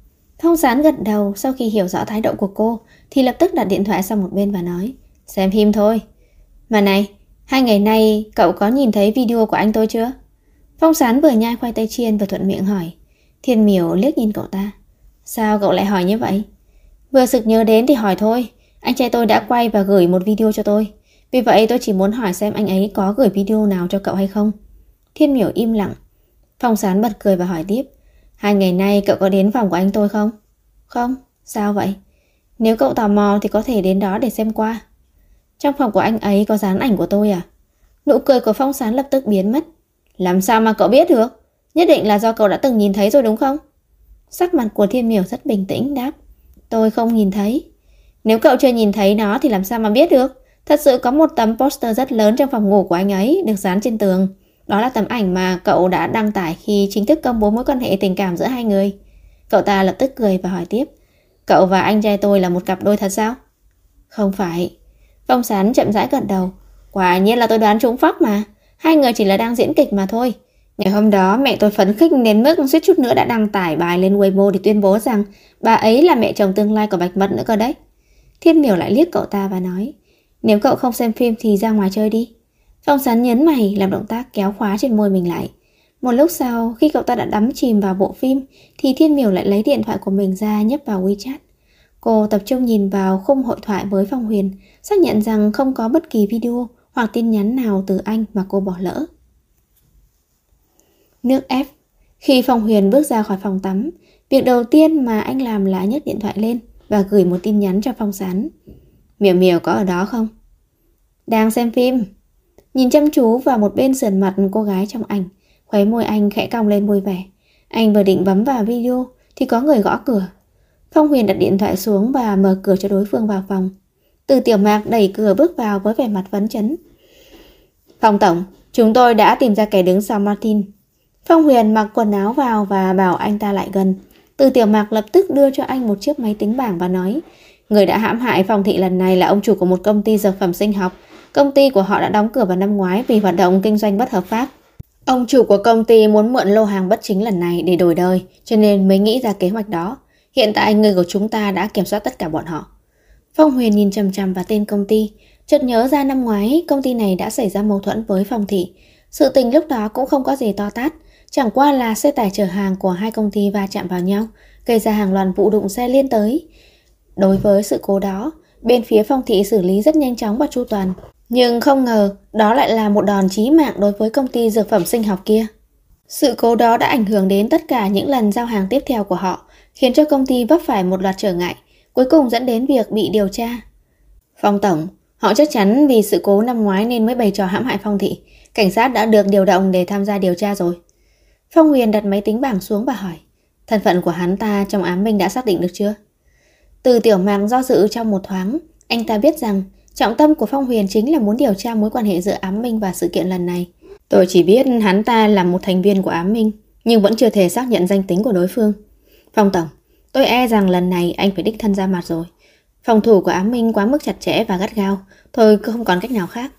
Phong Sán gật đầu, sau khi hiểu rõ thái độ của cô thì lập tức đặt điện thoại sang một bên và nói: Xem phim thôi. Mà này, 2 ngày nay cậu có nhìn thấy video của anh tôi chưa? Phong Sán vừa nhai khoai tây chiên vừa thuận miệng hỏi. Thiên Miểu liếc nhìn cậu ta. Sao cậu lại hỏi như vậy? Vừa sực nhớ đến thì hỏi thôi. Anh trai tôi đã quay và gửi một video cho tôi. Vì vậy tôi chỉ muốn hỏi xem anh ấy có gửi video nào cho cậu hay không. Thiên Miểu im lặng. Phong Sán bật cười và hỏi tiếp: 2 ngày nay cậu có đến phòng của anh tôi không? Không, sao vậy? Nếu cậu tò mò thì có thể đến đó để xem qua. Trong phòng của anh ấy có dán ảnh của tôi à? Nụ cười của Phong Sán lập tức biến mất. Làm sao mà cậu biết được? Nhất định là do cậu đã từng nhìn thấy rồi đúng không? Sắc mặt của Thiên Miểu rất bình tĩnh đáp: Tôi không nhìn thấy. Nếu cậu chưa nhìn thấy nó thì làm sao mà biết được? Thật sự có một tấm poster rất lớn trong phòng ngủ của anh ấy được dán trên tường. Đó là tấm ảnh mà cậu đã đăng tải khi chính thức công bố mối quan hệ tình cảm giữa hai người. Cậu ta lập tức cười và hỏi tiếp: Cậu và anh trai tôi là một cặp đôi thật sao? Không phải. Phong Sán chậm rãi gật đầu. Quả nhiên là tôi đoán trúng phóc mà. Hai người chỉ là đang diễn kịch mà thôi. Ngày hôm đó mẹ tôi phấn khích đến mức suýt chút nữa đã đăng tải bài lên Weibo để tuyên bố rằng bà ấy là mẹ chồng tương lai của Bạch Mật nữa cơ đấy. Thiên Miểu lại liếc cậu ta và nói: Nếu cậu không xem phim thì ra ngoài chơi đi. Phong Sán nhấn mày làm động tác kéo khóa trên môi mình lại. Một lúc sau, khi cậu ta đã đắm chìm vào bộ phim thì Thiên Miểu lại lấy điện thoại của mình ra nhấp vào WeChat. Cô tập trung nhìn vào khung hội thoại với Phong Huyền, xác nhận rằng không có bất kỳ video hoặc tin nhắn nào từ anh mà cô bỏ lỡ. Nước ép. Khi Phong Huyền bước ra khỏi phòng tắm, việc đầu tiên mà anh làm là nhấc điện thoại lên và gửi một tin nhắn cho Phong Sán. Miểu Miểu có ở đó không? Đang xem phim. Nhìn chăm chú vào một bên sườn mặt cô gái trong ảnh, khóe môi anh khẽ cong lên vui vẻ. Anh vừa định bấm vào video thì có người gõ cửa. Phong Huyền đặt điện thoại xuống và mở cửa cho đối phương vào phòng. Từ Tiểu Mạc đẩy cửa bước vào với vẻ mặt phấn chấn. Phong tổng, chúng tôi đã tìm ra kẻ đứng sau Martin. Phong Huyền mặc quần áo vào và bảo anh ta lại gần. Từ Tiểu Mạc lập tức đưa cho anh một chiếc máy tính bảng và nói: Người đã hãm hại Phong thị lần này là ông chủ của một công ty dược phẩm sinh học. Công ty của họ đã đóng cửa vào năm ngoái vì hoạt động kinh doanh bất hợp pháp. Ông chủ của công ty muốn mượn lô hàng bất chính lần này để đổi đời, cho nên mới nghĩ ra kế hoạch đó. Hiện tại người của chúng ta đã kiểm soát tất cả bọn họ. Phong Huyền nhìn chằm chằm vào tên công ty, chợt nhớ ra năm ngoái công ty này đã xảy ra mâu thuẫn với Phong thị. Sự tình lúc đó cũng không có gì to tát, chẳng qua là xe tải chở hàng của hai công ty va chạm vào nhau, gây ra hàng loạt vụ đụng xe liên tới. Đối với sự cố đó, bên phía Phong thị xử lý rất nhanh chóng và chu toàn. Nhưng không ngờ, đó lại là một đòn chí mạng đối với công ty dược phẩm sinh học kia. Sự cố đó đã ảnh hưởng đến tất cả những lần giao hàng tiếp theo của họ, khiến cho công ty vấp phải một loạt trở ngại, cuối cùng dẫn đến việc bị điều tra. Phong tổng, họ chắc chắn vì sự cố năm ngoái nên mới bày trò hãm hại Phong thị. Cảnh sát đã được điều động để tham gia điều tra rồi. Phong Huyền đặt máy tính bảng xuống và hỏi: Thân phận của hắn ta trong ám minh đã xác định được chưa? Từ Tiểu Mạc do dự trong một thoáng. Anh ta biết rằng trọng tâm của Phong Huyền chính là muốn điều tra mối quan hệ giữa ám minh và sự kiện lần này. Tôi chỉ biết hắn ta là một thành viên của ám minh, nhưng vẫn chưa thể xác nhận danh tính của đối phương. Phong tổng, tôi e rằng lần này anh phải đích thân ra mặt rồi. Phòng thủ của ám minh quá mức chặt chẽ và gắt gao, tôi không còn cách nào khác.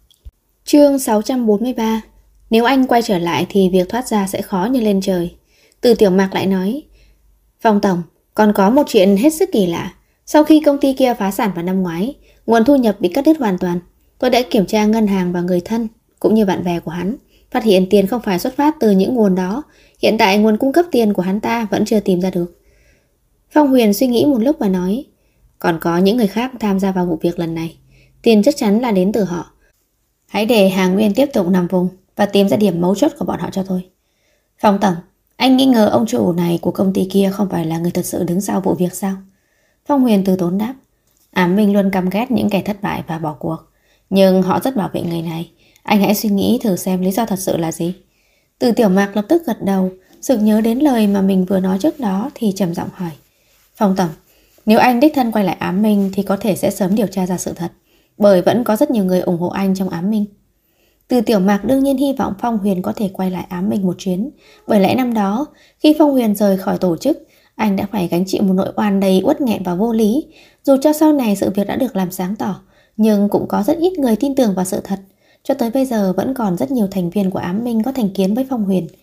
Chương 643. Nếu anh quay trở lại thì việc thoát ra sẽ khó như lên trời. Từ Tiểu Mạc lại nói: Phong tổng, còn có một chuyện hết sức kỳ lạ. Sau khi công ty kia phá sản vào năm ngoái, nguồn thu nhập bị cắt đứt hoàn toàn. Tôi đã kiểm tra ngân hàng và người thân cũng như bạn bè của hắn, phát hiện tiền không phải xuất phát từ những nguồn đó. Hiện tại nguồn cung cấp tiền của hắn ta vẫn chưa tìm ra được. Phong Huyền suy nghĩ một lúc và nói: Còn có những người khác tham gia vào vụ việc lần này. Tiền chắc chắn là đến từ họ. Hãy để Hà Nguyên tiếp tục nằm vùng và tìm ra điểm mấu chốt của bọn họ cho tôi. Phong tổng, anh nghi ngờ ông chủ này của công ty kia không phải là người thật sự đứng sau vụ việc sao? Phong Huyền từ tốn đáp: Ám minh luôn căm ghét những kẻ thất bại và bỏ cuộc, nhưng họ rất bảo vệ người này. Anh hãy suy nghĩ thử xem lý do thật sự là gì. Từ Tiểu Mạc lập tức gật đầu, sực nhớ đến lời mà mình vừa nói trước đó thì trầm giọng hỏi: Phong tổng, nếu anh đích thân quay lại ám minh thì có thể sẽ sớm điều tra ra sự thật, bởi vẫn có rất nhiều người ủng hộ anh trong ám minh. Từ Tiểu Mạc đương nhiên hy vọng Phong Huyền có thể quay lại ám minh một chuyến, bởi lẽ năm đó khi Phong Huyền rời khỏi tổ chức, anh đã phải gánh chịu một nỗi oan đầy uất nghẹn và vô lý. Dù cho sau này sự việc đã được làm sáng tỏ, nhưng cũng có rất ít người tin tưởng vào sự thật. Cho tới bây giờ vẫn còn rất nhiều thành viên của ám minh có thành kiến với Phong Huyền.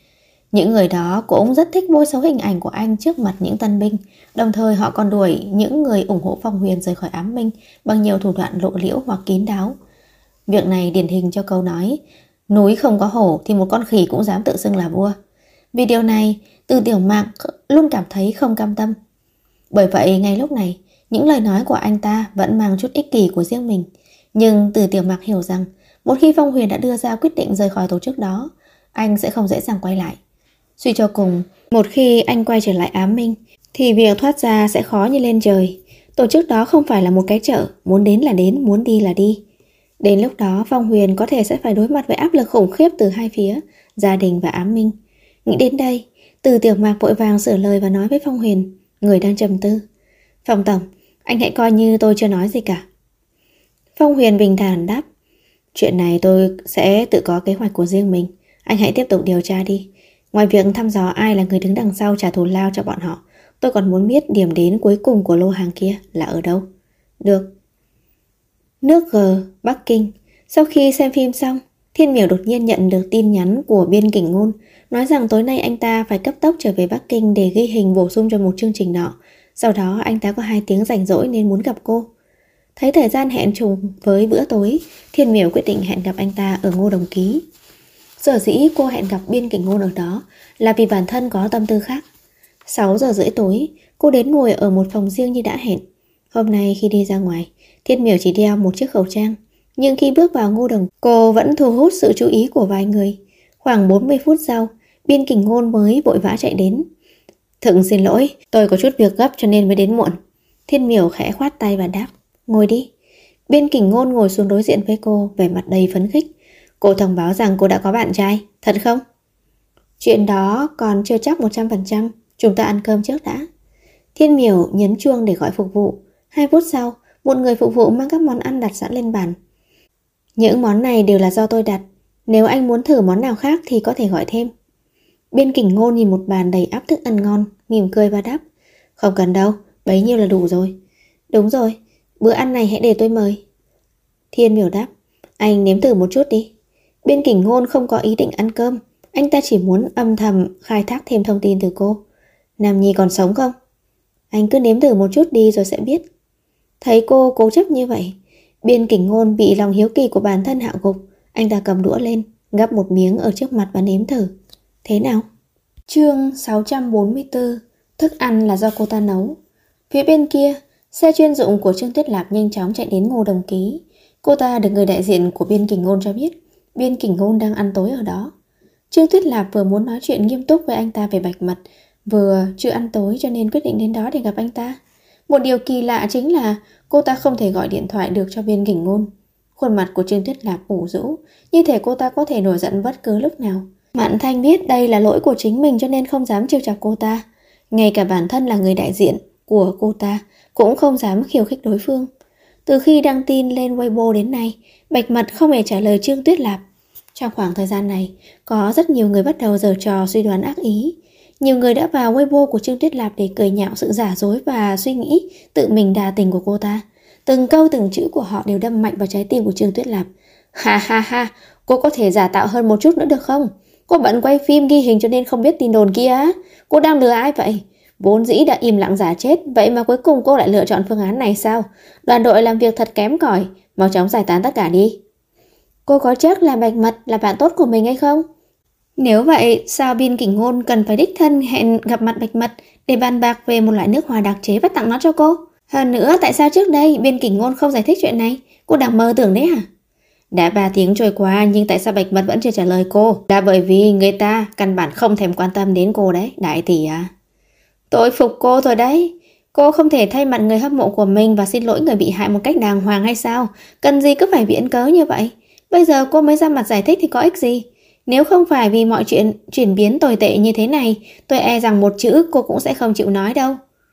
Những người đó cũng rất thích bôi xấu hình ảnh của anh trước mặt những tân binh. Đồng thời họ còn đuổi những người ủng hộ Phong Huyền rời khỏi ám minh bằng nhiều thủ đoạn lộ liễu hoặc kín đáo. Việc này điển hình cho câu nói núi không có hổ thì một con khỉ cũng dám tự xưng là vua. Vì điều này, Từ Tiểu Mạc luôn cảm thấy không cam tâm. Bởi vậy ngay lúc này, những lời nói của anh ta vẫn mang chút ích kỷ của riêng mình. Nhưng Từ Tiểu Mạc hiểu rằng một khi Phong Huyền đã đưa ra quyết định rời khỏi tổ chức đó, anh sẽ không dễ dàng quay lại. Suy cho cùng, một khi anh quay trở lại ám minh thì việc thoát ra sẽ khó như lên trời. Tổ chức đó không phải là một cái chợ, muốn đến là đến, muốn đi là đi. Đến lúc đó Phong Huyền có thể sẽ phải đối mặt với áp lực khủng khiếp từ hai phía, gia đình và ám minh. Nghĩ đến đây, Từ Tiểu Mạc vội vàng sửa lời và nói với Phong Huyền, người đang trầm tư. Phong tổng, anh hãy coi như tôi chưa nói gì cả. Phong Huyền bình thản đáp, chuyện này tôi sẽ tự có kế hoạch của riêng mình. Anh hãy tiếp tục điều tra đi. Ngoài việc thăm dò ai là người đứng đằng sau trả thù lao cho bọn họ, tôi còn muốn biết điểm đến cuối cùng của lô hàng kia là ở đâu. Được. Nước G, Bắc Kinh. Sau khi xem phim xong, Thiên Miểu đột nhiên nhận được tin nhắn của Biên Kình Ngôn, nói rằng tối nay anh ta phải cấp tốc trở về Bắc Kinh để ghi hình bổ sung cho một chương trình nọ. Sau đó anh ta có 2 tiếng rảnh rỗi nên muốn gặp cô. Thấy thời gian hẹn trùng với bữa tối, Thiên Miểu quyết định hẹn gặp anh ta ở Ngô Đồng Ký. Sở dĩ cô hẹn gặp Biên Kình Ngôn ở đó là vì bản thân có tâm tư khác. 6 giờ rưỡi tối, cô đến ngồi ở một phòng riêng như đã hẹn. Hôm nay khi đi ra ngoài, Thiên Miểu chỉ đeo một chiếc khẩu trang, nhưng khi bước vào Ngô Đồng, cô vẫn thu hút sự chú ý của vài người. Khoảng 40 phút sau, Biên Kình Ngôn mới vội vã chạy đến. Thực xin lỗi, tôi có chút việc gấp cho nên mới đến muộn. Thiên Miểu khẽ khoát tay và đáp, ngồi đi. Biên Kình Ngôn ngồi xuống đối diện với cô, vẻ mặt đầy phấn khích. Cô thông báo rằng cô đã có bạn trai, thật không? Chuyện đó còn chưa chắc 100%, chúng ta ăn cơm trước đã. Thiên Miểu nhấn chuông để gọi phục vụ. 2 phút sau, một người phục vụ mang các món ăn đặt sẵn lên bàn. Những món này đều là do tôi đặt. Nếu anh muốn thử món nào khác thì có thể gọi thêm. Biên Kình Ngôn nhìn một bàn đầy ắp thức ăn ngon, mỉm cười và đáp, không cần đâu, bấy nhiêu là đủ rồi. Đúng rồi, bữa ăn này hãy để tôi mời. Thiên Miểu đáp, anh nếm thử một chút đi. Biên Kình Ngôn không có ý định ăn cơm, anh ta chỉ muốn âm thầm khai thác thêm thông tin từ cô. Nam Nhi còn sống không? Anh cứ nếm thử một chút đi rồi sẽ biết. Thấy cô cố chấp như vậy, Biên Kình Ngôn bị lòng hiếu kỳ của bản thân hạ gục. Anh ta cầm đũa lên, gắp một miếng ở trước mặt và nếm thử. Thế nào? Chương 644. Thức ăn là do cô ta nấu. Phía bên kia, xe chuyên dụng của Trương Tuyết Lạp nhanh chóng chạy đến Ngô Đồng Ký. Cô ta được người đại diện của Biên Kình Ngôn cho biết Biên Kình Ngôn đang ăn tối ở đó. Trương Tuyết Lạp vừa muốn nói chuyện nghiêm túc với anh ta về Bạch Mật, vừa chưa ăn tối cho nên quyết định đến đó để gặp anh ta. Một điều kỳ lạ chính là cô ta không thể gọi điện thoại được cho Biên Kình Ngôn. Khuôn mặt của Trương Tuyết Lạp ủ rũ, như thể cô ta có thể nổi giận bất cứ lúc nào. Mạn Thanh biết đây là lỗi của chính mình cho nên không dám trêu chọc cô ta. Ngay cả bản thân là người đại diện của cô ta cũng không dám khiêu khích đối phương. Từ khi đăng tin lên Weibo đến nay, Bạch Mật không hề trả lời Trương Tuyết Lạp. Trong khoảng thời gian này, có rất nhiều người bắt đầu giở trò suy đoán ác ý. Nhiều người đã vào Weibo của Trương Tuyết Lạp để cười nhạo sự giả dối và suy nghĩ tự mình đa tình của cô ta. Từng câu từng chữ của họ đều đâm mạnh vào trái tim của Trương Tuyết Lạp. Ha ha ha, cô có thể giả tạo hơn một chút nữa được không? Cô bận quay phim ghi hình cho nên không biết tin đồn kia á. Cô đang lừa ai vậy? Vốn dĩ đã im lặng giả chết, vậy mà cuối cùng cô lại lựa chọn phương án này sao? Đoàn đội làm việc thật kém cỏi, mau chóng giải tán tất cả đi. Cô có chắc là Bạch Mật là bạn tốt của mình hay không? Nếu vậy, sao Biên Kình Ngôn cần phải đích thân hẹn gặp mặt Bạch Mật để bàn bạc về một loại nước hoa đặc chế và tặng nó cho cô? Hơn nữa, tại sao trước đây Biên Kình Ngôn không giải thích chuyện này? Cô đang mơ tưởng đấy hả? Đã 3 tiếng trôi qua nhưng tại sao Bạch Mật vẫn chưa trả lời cô? Là bởi vì người ta căn bản không thèm quan tâm đến cô đấy, đại tỷ à. Tôi phục cô rồi đấy. Cô không thể thay mặt người hâm mộ của mình và xin lỗi người bị hại một cách đàng hoàng hay sao? Cần gì cứ phải viện cớ như vậy? Bây giờ cô mới ra mặt giải thích thì có ích gì? Nếu không phải vì mọi chuyện chuyển biến tồi tệ như thế này, tôi e rằng một chữ cô cũng sẽ không chịu nói đâu.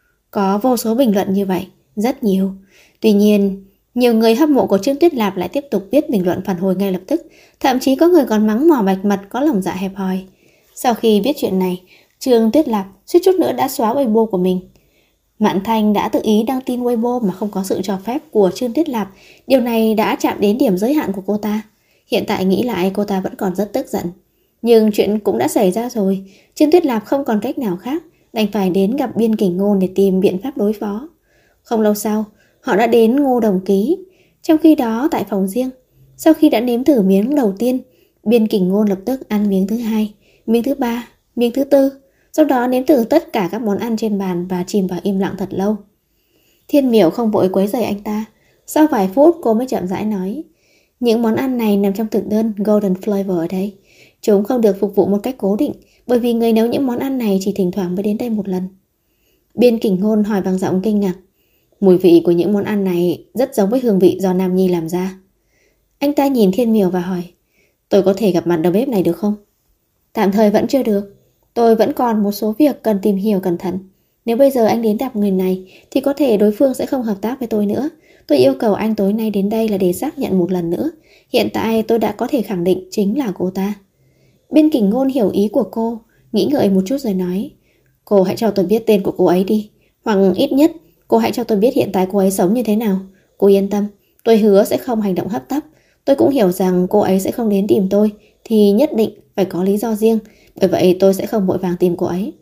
Có vô số bình luận như vậy, rất nhiều. Tuy nhiên, nhiều người hâm mộ của Trương Tuyết Lạp lại tiếp tục viết bình luận phản hồi ngay lập tức. Thậm chí có người còn mắng mỏ Bạch Mật có lòng dạ hẹp hòi. Sau khi biết chuyện này, Trương Tuyết Lạp suýt chút nữa đã xóa Weibo của mình. Mạn Thanh đã tự ý đăng tin Weibo mà không có sự cho phép của Trương Tuyết Lạp. Điều này đã chạm đến điểm giới hạn của cô ta. Hiện tại nghĩ lại cô ta vẫn còn rất tức giận. Nhưng chuyện cũng đã xảy ra rồi, Trương Tuyết Lạp không còn cách nào khác, đành phải đến gặp Biên Kình Ngôn để tìm biện pháp đối phó. Không lâu sau, họ đã đến Ngô Đồng Ký. Trong khi đó tại phòng riêng, sau khi đã nếm thử miếng đầu tiên, Biên Kình Ngôn lập tức ăn miếng thứ hai, miếng thứ ba, miếng thứ tư, sau đó nếm thử tất cả các món ăn trên bàn và chìm vào im lặng thật lâu. Thiên Miểu không vội quấy rầy anh ta. Sau vài phút cô mới chậm rãi nói, những món ăn này nằm trong thực đơn Golden Flavor ở đây. Chúng không được phục vụ một cách cố định, bởi vì người nấu những món ăn này chỉ thỉnh thoảng mới đến đây một lần. Biên Kình Ngôn hỏi bằng giọng kinh ngạc, mùi vị của những món ăn này rất giống với hương vị do Nam Nhi làm ra. Anh ta nhìn Thiên Miểu và hỏi, tôi có thể gặp mặt đầu bếp này được không? Tạm thời vẫn chưa được. Tôi vẫn còn một số việc cần tìm hiểu cẩn thận. Nếu bây giờ anh đến gặp người này thì có thể đối phương sẽ không hợp tác với tôi nữa. Tôi yêu cầu anh tối nay đến đây là để xác nhận một lần nữa. Hiện tại tôi đã có thể khẳng định chính là cô ta. Biên Kình Ngôn hiểu ý của cô, nghĩ ngợi một chút rồi nói, cô hãy cho tôi biết tên của cô ấy đi. Hoặc ít nhất cô hãy cho tôi biết hiện tại cô ấy sống như thế nào. Cô yên tâm, tôi hứa sẽ không hành động hấp tấp. Tôi cũng hiểu rằng cô ấy sẽ không đến tìm tôi, thì nhất định phải có lý do riêng. Bởi vậy tôi sẽ không vội vàng tìm cô ấy.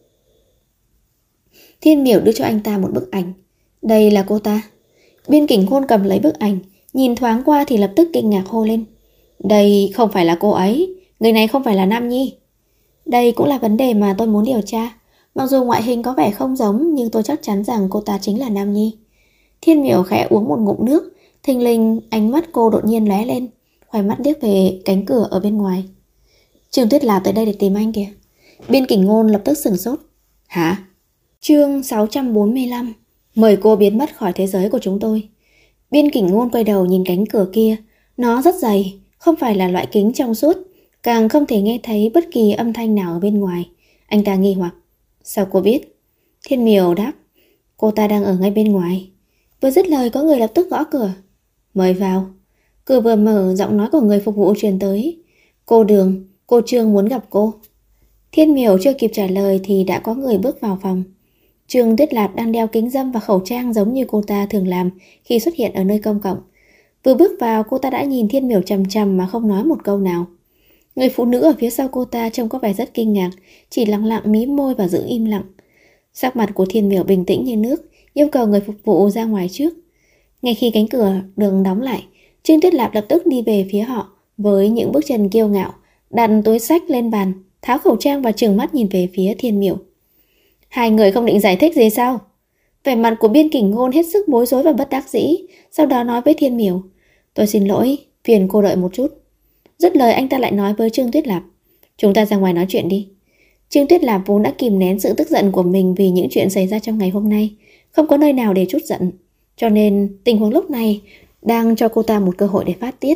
Thiên Miểu đưa cho anh ta một bức ảnh. Đây là cô ta. Biên Kình Ngôn cầm lấy bức ảnh, nhìn thoáng qua thì lập tức kinh ngạc hô lên, đây không phải là cô ấy. Người này không phải là Nam Nhi. Đây cũng là vấn đề mà tôi muốn điều tra. Mặc dù ngoại hình có vẻ không giống, nhưng tôi chắc chắn rằng cô ta chính là Nam Nhi. Thiên Miểu khẽ uống một ngụm nước. Thình lình ánh mắt cô đột nhiên lóe lên, khoai mắt liếc về cánh cửa ở bên ngoài. Trương Tuyết Lạp tới đây để tìm anh kìa. Biên Kình Ngôn lập tức sửng sốt. Hả? Chương 645. Mời cô biến mất khỏi thế giới của chúng tôi. Biên Kình Ngôn quay đầu nhìn cánh cửa kia. Nó rất dày, không phải là loại kính trong suốt, càng không thể nghe thấy bất kỳ âm thanh nào ở bên ngoài. Anh ta nghi hoặc. Sao cô biết? Thiên Miểu đáp. Cô ta đang ở ngay bên ngoài. Vừa dứt lời có người lập tức gõ cửa. Mời vào. Cửa vừa mở, giọng nói của người phục vụ truyền tới. Cô Đường, cô Trương muốn gặp cô. Thiên Miểu chưa kịp trả lời thì đã có người bước vào phòng. Trương Tuyết Lạp đang đeo kính râm và khẩu trang giống như cô ta thường làm khi xuất hiện ở nơi công cộng. Vừa bước vào, cô ta đã nhìn Thiên Miểu chằm chằm mà không nói một câu nào. Người phụ nữ ở phía sau cô ta trông có vẻ rất kinh ngạc, chỉ lặng lặng mím môi và giữ im lặng. Sắc mặt của Thiên Miểu bình tĩnh như nước, yêu cầu người phục vụ ra ngoài trước. Ngay khi cánh cửa được đóng lại, Trương Tuyết Lạp lập tức đi về phía họ với những bước chân kiêu ngạo, đặt túi xách lên bàn, tháo khẩu trang và trừng mắt nhìn về phía Thiên Miểu. Hai người không định giải thích gì sao? Vẻ mặt của Biên Kình Ngôn hết sức bối rối và bất đắc dĩ, sau đó nói với Thiên Miểu, tôi xin lỗi, phiền cô đợi một chút. Dứt lời anh ta lại nói với Trương Tuyết Lạp, chúng ta ra ngoài nói chuyện đi. Trương Tuyết Lạp vốn đã kìm nén sự tức giận của mình vì những chuyện xảy ra trong ngày hôm nay, không có nơi nào để trút giận, cho nên tình huống lúc này đang cho cô ta một cơ hội để phát tiết.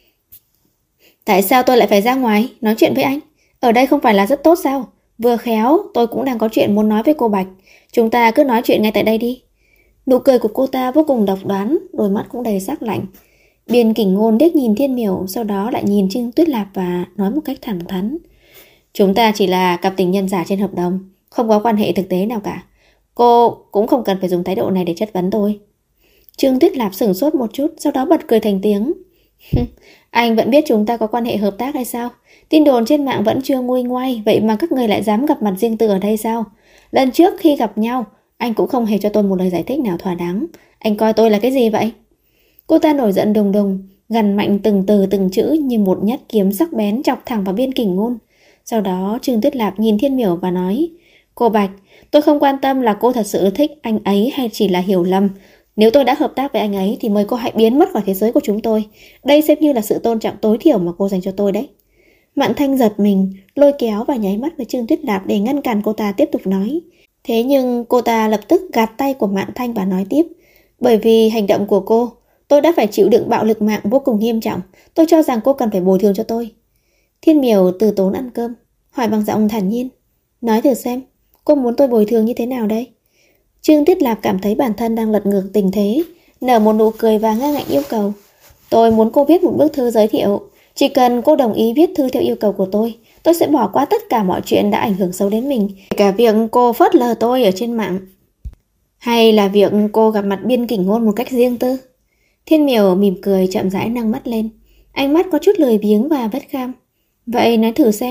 Tại sao tôi lại phải ra ngoài nói chuyện với anh? Ở đây không phải là rất tốt sao? Vừa khéo tôi cũng đang có chuyện muốn nói với cô Bạch. Chúng ta cứ nói chuyện ngay tại đây đi. Nụ cười của cô ta vô cùng độc đoán, đôi mắt cũng đầy sắc lạnh. Biên Kình Ngôn liếc nhìn Thiên Miểu, sau đó lại nhìn Trương Tuyết Lạp và nói một cách thẳng thắn. Chúng ta chỉ là cặp tình nhân giả trên hợp đồng, không có quan hệ thực tế nào cả. Cô cũng không cần phải dùng thái độ này để chất vấn tôi. Trương Tuyết Lạp sửng sốt một chút, sau đó bật cười thành tiếng. Anh vẫn biết chúng ta có quan hệ hợp tác hay sao? Tin đồn trên mạng vẫn chưa nguôi ngoai, vậy mà các người lại dám gặp mặt riêng tư ở đây sao? Lần trước khi gặp nhau, anh cũng không hề cho tôi một lời giải thích nào thỏa đáng. Anh coi tôi là cái gì vậy? Cô ta nổi giận đùng đùng, gằn mạnh từng từ từng chữ như một nhát kiếm sắc bén chọc thẳng vào Biên Kình Ngôn. Sau đó Trương Tuyết Lạp nhìn Thiên Miểu và nói, cô Bạch, tôi không quan tâm là cô thật sự thích anh ấy hay chỉ là hiểu lầm. Nếu tôi đã hợp tác với anh ấy thì mời cô hãy biến mất khỏi thế giới của chúng tôi. Đây xem như là sự tôn trọng tối thiểu mà cô dành cho tôi đấy. Mạn Thanh giật mình, lôi kéo và nháy mắt với Trương Tuyết Lạp để ngăn cản cô ta tiếp tục nói. Thế nhưng cô ta lập tức gạt tay của Mạn Thanh và nói tiếp. Bởi vì hành động của cô, tôi đã phải chịu đựng bạo lực mạng vô cùng nghiêm trọng. Tôi cho rằng cô cần phải bồi thường cho tôi. Thiên Miểu từ tốn ăn cơm, hỏi bằng giọng thản nhiên. Nói thử xem, cô muốn tôi bồi thường như thế nào đây? Trương Tuyết Lạp cảm thấy bản thân đang lật ngược tình thế, nở một nụ cười và ngang ngạnh yêu cầu. Tôi muốn cô viết một bức thư giới thiệu. Chỉ cần cô đồng ý viết thư theo yêu cầu của tôi sẽ bỏ qua tất cả mọi chuyện đã ảnh hưởng xấu đến mình. Kể cả việc cô phớt lờ tôi ở trên mạng. Hay là việc cô gặp mặt Biên Kình Ngôn một cách riêng tư. Thiên Miểu mỉm cười chậm rãi nâng mắt lên. Ánh mắt có chút lười biếng và bất kham. Vậy nói thử xem,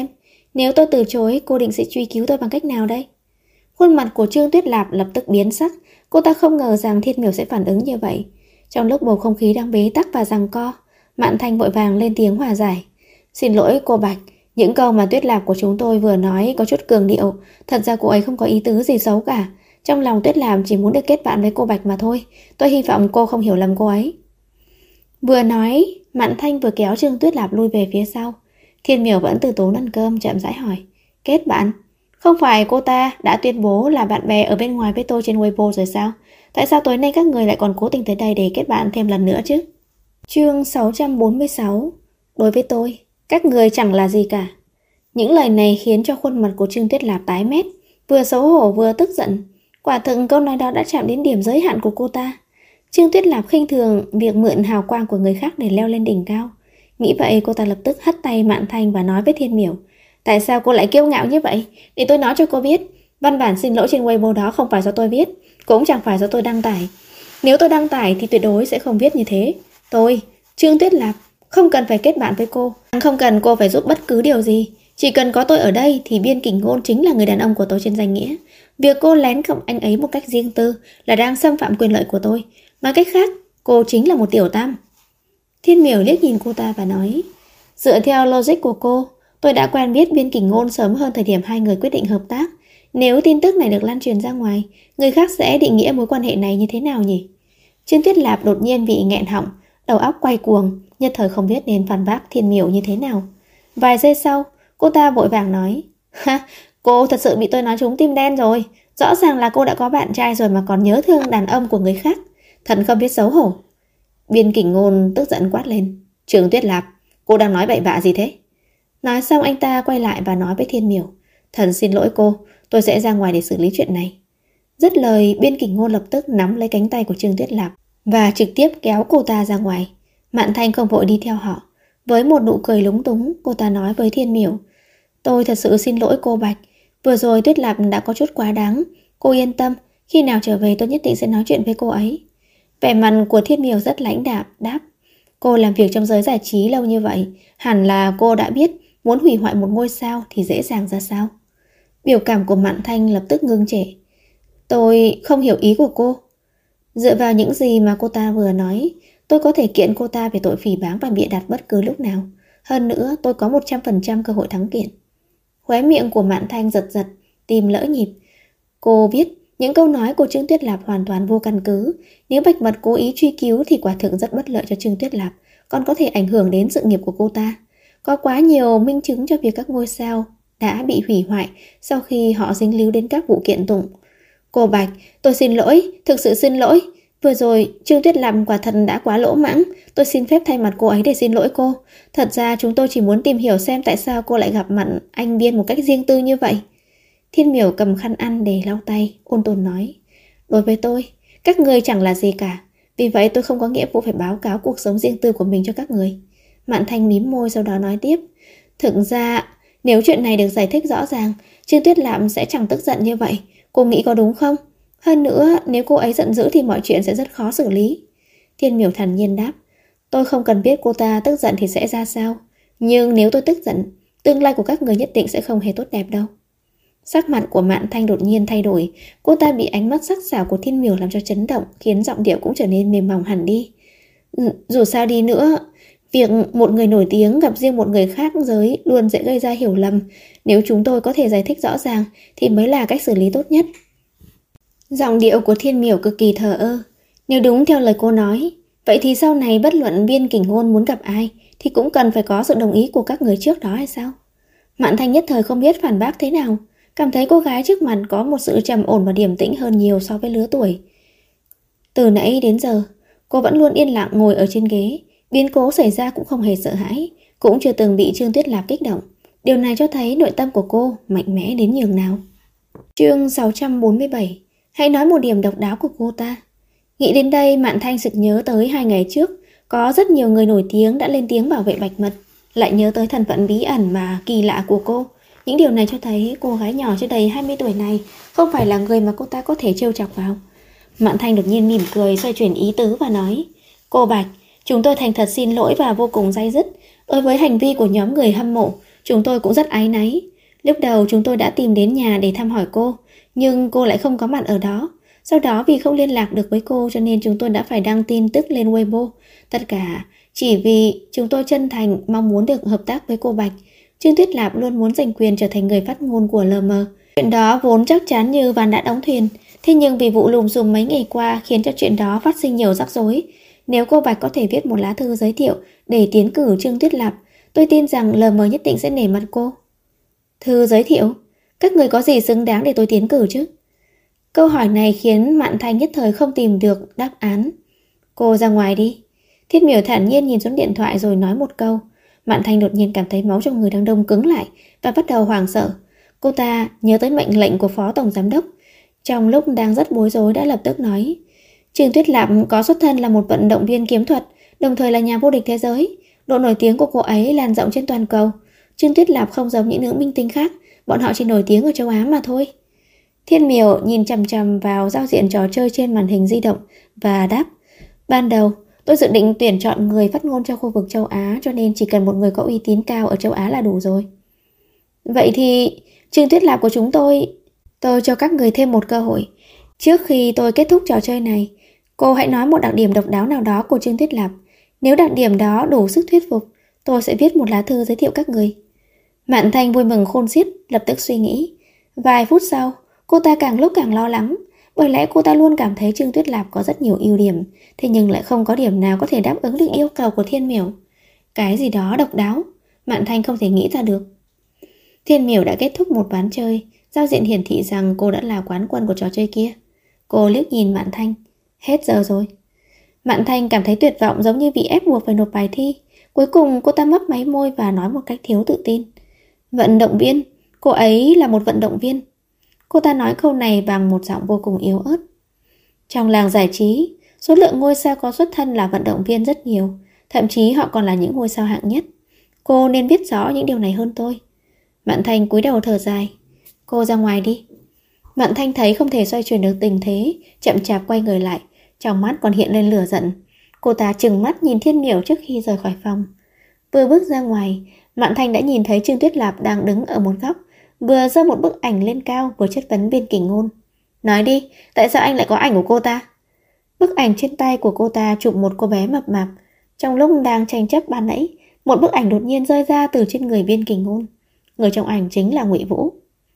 Nếu tôi từ chối, cô định sẽ truy cứu tôi bằng cách nào đây? Khuôn mặt của Trương Tuyết Lạp lập tức biến sắc. Cô ta không ngờ rằng Thiên Miểu sẽ phản ứng như vậy. Trong lúc bầu không khí đang bế tắc và giằng co, Mạn Thanh vội vàng lên tiếng hòa giải. Xin lỗi cô Bạch, những câu mà Tuyết Lạp của chúng tôi vừa nói có chút cường điệu. Thật ra cô ấy không có ý tứ gì xấu cả. Trong lòng Tuyết Lạp chỉ muốn được kết bạn với cô Bạch mà thôi. Tôi hy vọng cô không hiểu lầm cô ấy. Vừa nói, Mạn Thanh vừa kéo Trương Tuyết Lạp lui về phía sau. Thiên Miểu vẫn từ tốn ăn cơm, chậm rãi hỏi. Kết bạn? Không phải cô ta đã tuyên bố là bạn bè ở bên ngoài với tôi trên Weibo rồi sao? Tại sao tối nay các người lại còn cố tình tới đây để kết bạn thêm lần nữa chứ? Chương 646. Đối với tôi, các người chẳng là gì cả. Những lời này khiến cho khuôn mặt của Trương Tuyết Lạp tái mét, vừa xấu hổ vừa tức giận. Quả thực câu nói đó đã chạm đến điểm giới hạn của cô ta. Trương Tuyết Lạp khinh thường việc mượn hào quang của người khác để leo lên đỉnh cao. Nghĩ vậy, cô ta lập tức hất tay Mạn Thanh và nói với Thiên Miểu. Tại sao cô lại kiêu ngạo như vậy? Để tôi nói cho cô biết, văn bản xin lỗi trên Weibo đó không phải do tôi viết, cũng chẳng phải do tôi đăng tải. Nếu tôi đăng tải thì tuyệt đối sẽ không viết như thế. Tôi, Trương Tuyết Lạp, không cần phải kết bạn với cô, không cần cô phải giúp bất cứ điều gì. Chỉ cần có tôi ở đây thì Biên Kình Ngôn chính là người đàn ông của tôi trên danh nghĩa. Việc cô lén gặp anh ấy một cách riêng tư là đang xâm phạm quyền lợi của tôi. Nói cách khác, cô chính là một tiểu tam. Thiên Miểu liếc nhìn cô ta và nói, dựa theo logic của cô, tôi đã quen biết Biên Kình Ngôn sớm hơn thời điểm hai người quyết định hợp tác. Nếu tin tức này được lan truyền ra ngoài, người khác sẽ định nghĩa mối quan hệ này như thế nào nhỉ? Trương Tuyết Lạp đột nhiên bị nghẹn họng, đầu óc quay cuồng, nhất thời không biết nên phản bác Thiên Miểu như thế nào. Vài giây sau, cô ta vội vàng nói, ha, cô thật sự bị tôi nói trúng tim đen rồi. Rõ ràng là cô đã có bạn trai rồi mà còn nhớ thương đàn ông của người khác. Thật không biết xấu hổ. Biên Kình Ngôn tức giận quát lên, Trương Tuyết Lạp, cô đang nói bậy bạ gì thế? Nói xong anh ta quay lại và nói với Thiên Miểu, thần xin lỗi cô, tôi sẽ ra ngoài để xử lý chuyện này. Dứt lời, Biên Kình Ngôn lập tức nắm lấy cánh tay của Trương Tuyết Lạp và trực tiếp kéo cô ta ra ngoài. Mạn Thanh không vội đi theo họ. Với một nụ cười lúng túng, cô ta nói với Thiên Miểu, tôi thật sự xin lỗi cô Bạch, vừa rồi Tuyết Lạp đã có chút quá đáng. Cô yên tâm, khi nào trở về tôi nhất định sẽ nói chuyện với cô ấy. Vẻ mặt của Thiên Miểu rất lãnh đạm, đáp, cô làm việc trong giới giải trí lâu như vậy, hẳn là cô đã biết muốn hủy hoại một ngôi sao thì dễ dàng ra sao. Biểu cảm của Mạn Thanh lập tức ngưng trệ. Tôi không hiểu ý của cô. Dựa vào những gì mà cô ta vừa nói, tôi có thể kiện cô ta về tội phỉ báng và bịa đặt bất cứ lúc nào. Hơn nữa, tôi có 100% cơ hội thắng kiện. Khóe miệng của Mạn Thanh giật giật, tim lỡ nhịp. Cô biết những câu nói của Trương Tuyết Lạp hoàn toàn vô căn cứ. Nếu Bạch Mật cố ý truy cứu thì quả thực rất bất lợi cho Trương Tuyết Lạp, còn có thể ảnh hưởng đến sự nghiệp của cô ta. Có quá nhiều minh chứng cho việc các ngôi sao đã bị hủy hoại sau khi họ dính líu đến các vụ kiện tụng. Cô Bạch, tôi xin lỗi, thực sự xin lỗi. Vừa rồi, Trương Tuyết Lạp quả thật đã quá lỗ mãng. Tôi xin phép thay mặt cô ấy để xin lỗi cô. Thật ra chúng tôi chỉ muốn tìm hiểu xem tại sao cô lại gặp mặt anh Biên một cách riêng tư như vậy. Thiên Miểu cầm khăn ăn để lau tay, ôn tồn nói, đối với tôi, các người chẳng là gì cả. Vì vậy tôi không có nghĩa vụ phải báo cáo cuộc sống riêng tư của mình cho các người. Mạn Thanh mím môi sau đó nói tiếp, thực ra nếu chuyện này được giải thích rõ ràng, Trương Tuyết Lạp sẽ chẳng tức giận như vậy. Cô nghĩ có đúng không? Hơn nữa, nếu cô ấy giận dữ thì mọi chuyện sẽ rất khó xử lý. Thiên Miểu thản nhiên đáp, tôi không cần biết cô ta tức giận thì sẽ ra sao. Nhưng nếu tôi tức giận, tương lai của các người nhất định sẽ không hề tốt đẹp đâu. Sắc mặt của Mạn Thanh đột nhiên thay đổi. Cô ta bị ánh mắt sắc sảo của Thiên Miểu làm cho chấn động, khiến giọng điệu cũng trở nên mềm mỏng hẳn đi. Dù sao đi nữa, việc một người nổi tiếng gặp riêng một người khác giới luôn dễ gây ra hiểu lầm. Nếu chúng tôi có thể giải thích rõ ràng thì mới là cách xử lý tốt nhất. Giọng điệu của Thiên Miểu cực kỳ thờ ơ. Nếu đúng theo lời cô nói, vậy thì sau này bất luận Biên Kình Ngôn muốn gặp ai thì cũng cần phải có sự đồng ý của các người trước đó hay sao? Mạn Thanh nhất thời không biết phản bác thế nào, cảm thấy cô gái trước mặt có một sự trầm ổn và điềm tĩnh hơn nhiều so với lứa tuổi. Từ nãy đến giờ, cô vẫn luôn yên lặng ngồi ở trên ghế, biến cố xảy ra cũng không hề sợ hãi, cũng chưa từng bị Trương Tuyết Lạp kích động. Điều này cho thấy nội tâm của cô mạnh mẽ đến nhường nào. Chương 647. Hãy nói một điểm độc đáo của cô ta. Nghĩ đến đây, Mạn Thanh sực nhớ tới 2 ngày trước, có rất nhiều người nổi tiếng đã lên tiếng bảo vệ Bạch Mật, lại nhớ tới thân phận bí ẩn mà kỳ lạ của cô. Những điều này cho thấy cô gái nhỏ chưa đầy 20 tuổi này không phải là người mà cô ta có thể trêu chọc vào. Mạn Thanh đột nhiên mỉm cười, xoay chuyển ý tứ và nói, cô Bạch, chúng tôi thành thật xin lỗi và vô cùng day dứt. Đối với hành vi của nhóm người hâm mộ, chúng tôi cũng rất áy náy. Lúc đầu chúng tôi đã tìm đến nhà để thăm hỏi cô, nhưng cô lại không có mặt ở đó. Sau đó vì không liên lạc được với cô cho nên chúng tôi đã phải đăng tin tức lên Weibo. Tất cả chỉ vì chúng tôi chân thành mong muốn được hợp tác với cô Bạch. Trương Tuyết Lạp luôn muốn giành quyền trở thành người phát ngôn của LM. Chuyện đó vốn chắc chắn như ván đã đóng thuyền. Thế nhưng vì vụ lùm xùm mấy ngày qua khiến cho chuyện đó phát sinh nhiều rắc rối. Nếu cô Bạch có thể viết một lá thư giới thiệu để tiến cử Trương Tuyết Lạp, tôi tin rằng LM nhất định sẽ nể mặt cô. Thư giới thiệu? Các người có gì xứng đáng để tôi tiến cử chứ? Câu hỏi này khiến Mạn Thanh nhất thời không tìm được đáp án. Cô ra ngoài đi. Thiết Miểu thản nhiên nhìn xuống điện thoại rồi nói một câu. Mạn Thanh đột nhiên cảm thấy máu trong người đang đông cứng lại và bắt đầu hoảng sợ. Cô ta nhớ tới mệnh lệnh của Phó Tổng Giám Đốc. Trong lúc đang rất bối rối đã lập tức nói: Trương Tuyết Lạp có xuất thân là một vận động viên kiếm thuật, đồng thời là nhà vô địch thế giới. Độ nổi tiếng của cô ấy lan rộng trên toàn cầu. Trương Tuyết Lạp không giống những nữ minh tinh khác, bọn họ chỉ nổi tiếng ở châu Á mà thôi. Thiên Miểu nhìn chằm chằm vào giao diện trò chơi trên màn hình di động và đáp: Ban đầu tôi dự định tuyển chọn người phát ngôn cho khu vực châu Á, cho nên chỉ cần một người có uy tín cao ở châu Á là đủ rồi. Vậy thì Trương Tuyết Lạp của chúng tôi cho các người thêm một cơ hội. Trước khi tôi kết thúc trò chơi này, cô hãy nói một đặc điểm độc đáo nào đó của Trương Tuyết Lạp. Nếu đặc điểm đó đủ sức thuyết phục, tôi sẽ viết một lá thư giới thiệu các người. Mạn Thanh vui mừng khôn xiết, lập tức suy nghĩ. Vài phút sau, cô ta càng lúc càng lo lắng, bởi lẽ cô ta luôn cảm thấy Trương Tuyết Lạp có rất nhiều ưu điểm, thế nhưng lại không có điểm nào có thể đáp ứng được yêu cầu của Thiên Miểu. Cái gì đó độc đáo, Mạn Thanh không thể nghĩ ra được. Thiên Miểu đã kết thúc một ván chơi, giao diện hiển thị rằng cô đã là quán quân của trò chơi kia. Cô liếc nhìn Mạn Thanh. Hết giờ rồi. Mạn Thanh cảm thấy tuyệt vọng, giống như bị ép buộc phải nộp bài thi. Cuối cùng cô ta mấp máy môi và nói một cách thiếu tự tin: Vận động viên, cô ấy là một vận động viên. Cô ta nói câu này bằng một giọng vô cùng yếu ớt. Trong làng giải trí, số lượng ngôi sao có xuất thân là vận động viên rất nhiều, thậm chí họ còn là những ngôi sao hạng nhất. Cô nên biết rõ những điều này hơn tôi. Mạn Thanh cúi đầu thở dài. Cô ra ngoài đi. Mạn Thanh thấy không thể xoay chuyển được tình thế, chậm chạp quay người lại, trong mắt còn hiện lên lửa giận. Cô ta trừng mắt nhìn Thiên Miểu trước khi rời khỏi phòng. Vừa bước ra ngoài, Mạn Thanh đã nhìn thấy Trương Tuyết Lạp đang đứng ở một góc, vừa giơ một bức ảnh lên cao vừa chất vấn Biên Kình Ngôn. Nói đi, tại sao anh lại có ảnh của cô ta? Bức ảnh trên tay của cô ta chụp một cô bé mập mạp. Trong lúc đang tranh chấp ban nãy, một bức ảnh đột nhiên rơi ra từ trên người Biên Kình Ngôn. Người trong ảnh chính là Ngụy Vũ.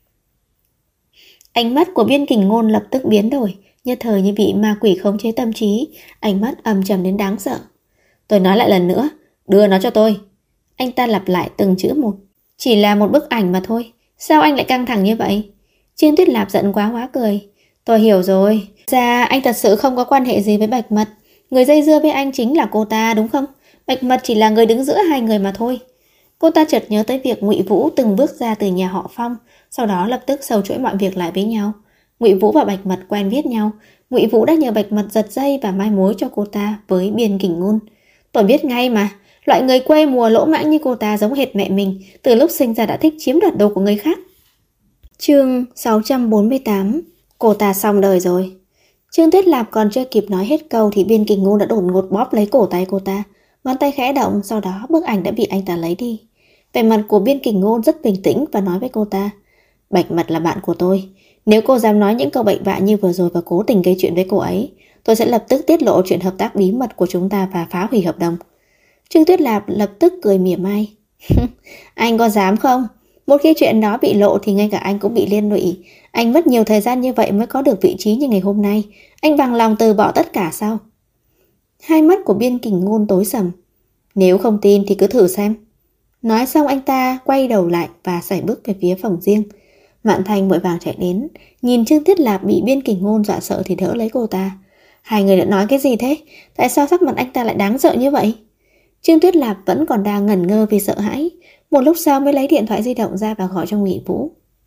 Ánh mắt của Biên Kình Ngôn lập tức biến đổi, nhất thời như bị ma quỷ khống chế tâm trí, ánh mắt âm trầm đến đáng sợ. Tôi nói lại lần nữa, đưa nó cho tôi. Anh ta lặp lại từng chữ một. Chỉ là một bức ảnh mà thôi, sao anh lại căng thẳng như vậy? Trương Tuyết Lạp giận quá hóa cười. Tôi hiểu rồi, ra anh thật sự không có quan hệ gì với Bạch Mật. Người dây dưa với anh chính là cô ta đúng không? Bạch Mật chỉ là người đứng giữa hai người mà thôi. Cô ta chợt nhớ tới việc Ngụy Vũ từng bước ra từ nhà họ Phong, sau đó lập tức sâu chuỗi mọi việc lại với nhau. Ngụy Vũ và Bạch Mật quen biết nhau. Ngụy Vũ đã nhờ Bạch Mật giật dây và mai mối cho cô ta với Biên Kình Ngôn. Tôi biết ngay mà, loại người quê mùa lỗ mãng như cô ta giống hệt mẹ mình, từ lúc sinh ra đã thích chiếm đoạt đồ của người khác. Chương 648. Cô ta xong đời rồi. Trương Tuyết Lạp còn chưa kịp nói hết câu thì Biên Kình Ngôn đã đột ngột bóp lấy cổ tay cô ta. Ngón tay khẽ động, sau đó bức ảnh đã bị anh ta lấy đi. Vẻ mặt của Biên Kình Ngôn rất bình tĩnh và nói với cô ta: Bạch Mật là bạn của tôi. Nếu cô dám nói những câu bậy bạ như vừa rồi và cố tình gây chuyện với cô ấy, tôi sẽ lập tức tiết lộ chuyện hợp tác bí mật của chúng ta và phá hủy hợp đồng. Trương Tuyết Lạp lập tức cười mỉa mai. Anh có dám không? Một khi chuyện đó bị lộ thì ngay cả anh cũng bị liên lụy. Anh mất nhiều thời gian như vậy mới có được vị trí như ngày hôm nay. Anh bằng lòng từ bỏ tất cả sao? Hai mắt của Biên Kình Ngôn tối sầm. Nếu không tin thì cứ thử xem. Nói xong anh ta quay đầu lại và sải bước về phía phòng riêng. Mạn Thanh vội vàng chạy đến, nhìn Trương Tuyết Lạp bị Biên Kình Ngôn dọa sợ thì đỡ lấy cô ta. Hai người đã nói cái gì thế? Tại sao sắc mặt anh ta lại đáng sợ như vậy? Trương Tuyết Lạp vẫn còn đang ngẩn ngơ vì sợ hãi. Một lúc sau mới lấy điện thoại di động ra và gọi cho Ngụy Vũ.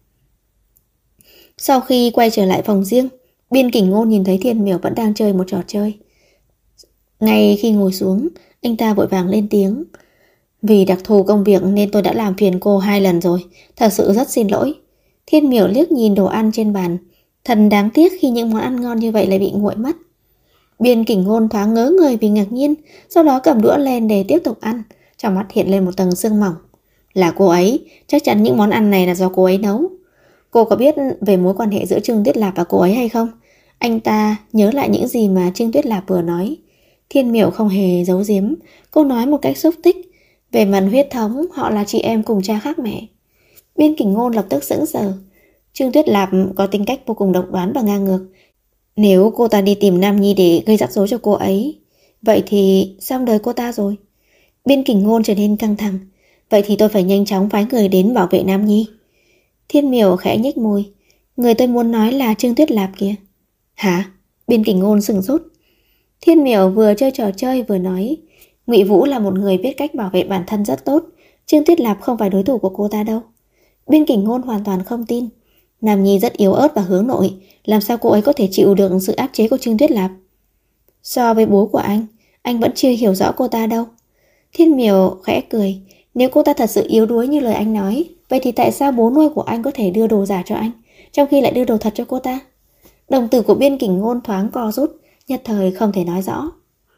Sau khi quay trở lại phòng riêng, Biên Kình Ngôn nhìn thấy Thiên Miểu vẫn đang chơi một trò chơi. Ngay khi ngồi xuống, anh ta vội vàng lên tiếng. Vì đặc thù công việc nên tôi đã làm phiền cô 2 lần rồi, thật sự rất xin lỗi. Thiên Miểu liếc nhìn đồ ăn trên bàn. Thật đáng tiếc khi những món ăn ngon như vậy lại bị nguội mất. Biên Kình Ngôn thoáng ngớ người vì ngạc nhiên, sau đó cầm đũa lên để tiếp tục ăn. Trong mắt hiện lên một tầng sương mỏng. Là cô ấy, chắc chắn những món ăn này là do cô ấy nấu. Cô có biết về mối quan hệ giữa Trương Tuyết Lạp và cô ấy hay không? Anh ta nhớ lại những gì mà Trương Tuyết Lạp vừa nói. Thiên Miểu không hề giấu giếm, cô nói một cách xúc tích. Về mặt huyết thống, họ là chị em cùng cha khác mẹ. Biên Kình Ngôn lập tức sững sờ. Trương Tuyết Lạp có tính cách vô cùng độc đoán và ngang ngược. Nếu cô ta đi tìm Nam Nhi để gây rắc rối cho cô ấy, vậy thì xong đời cô ta rồi. Biên Kình Ngôn trở nên căng thẳng. Vậy thì tôi phải nhanh chóng phái người đến bảo vệ Nam Nhi. Thiên Miểu khẽ nhếch môi. Người tôi muốn nói là Trương Tuyết Lạp kìa. Hả? Biên Kình Ngôn sửng sốt. Thiên Miểu vừa chơi trò chơi vừa nói, Ngụy Vũ là một người biết cách bảo vệ bản thân rất tốt. Trương Tuyết Lạp không phải đối thủ của cô ta đâu. Biên Kình Ngôn hoàn toàn không tin. Nam Nhi rất yếu ớt và hướng nội, làm sao cô ấy có thể chịu được sự áp chế của Trương Tuyết Lạp? So với bố của anh vẫn chưa hiểu rõ cô ta đâu. Thiên Miểu khẽ cười. Nếu cô ta thật sự yếu đuối như lời anh nói, vậy thì tại sao bố nuôi của anh có thể đưa đồ giả cho anh, trong khi lại đưa đồ thật cho cô ta? Đồng tử của Biên Kình Ngôn thoáng co rút, nhất thời không thể nói rõ.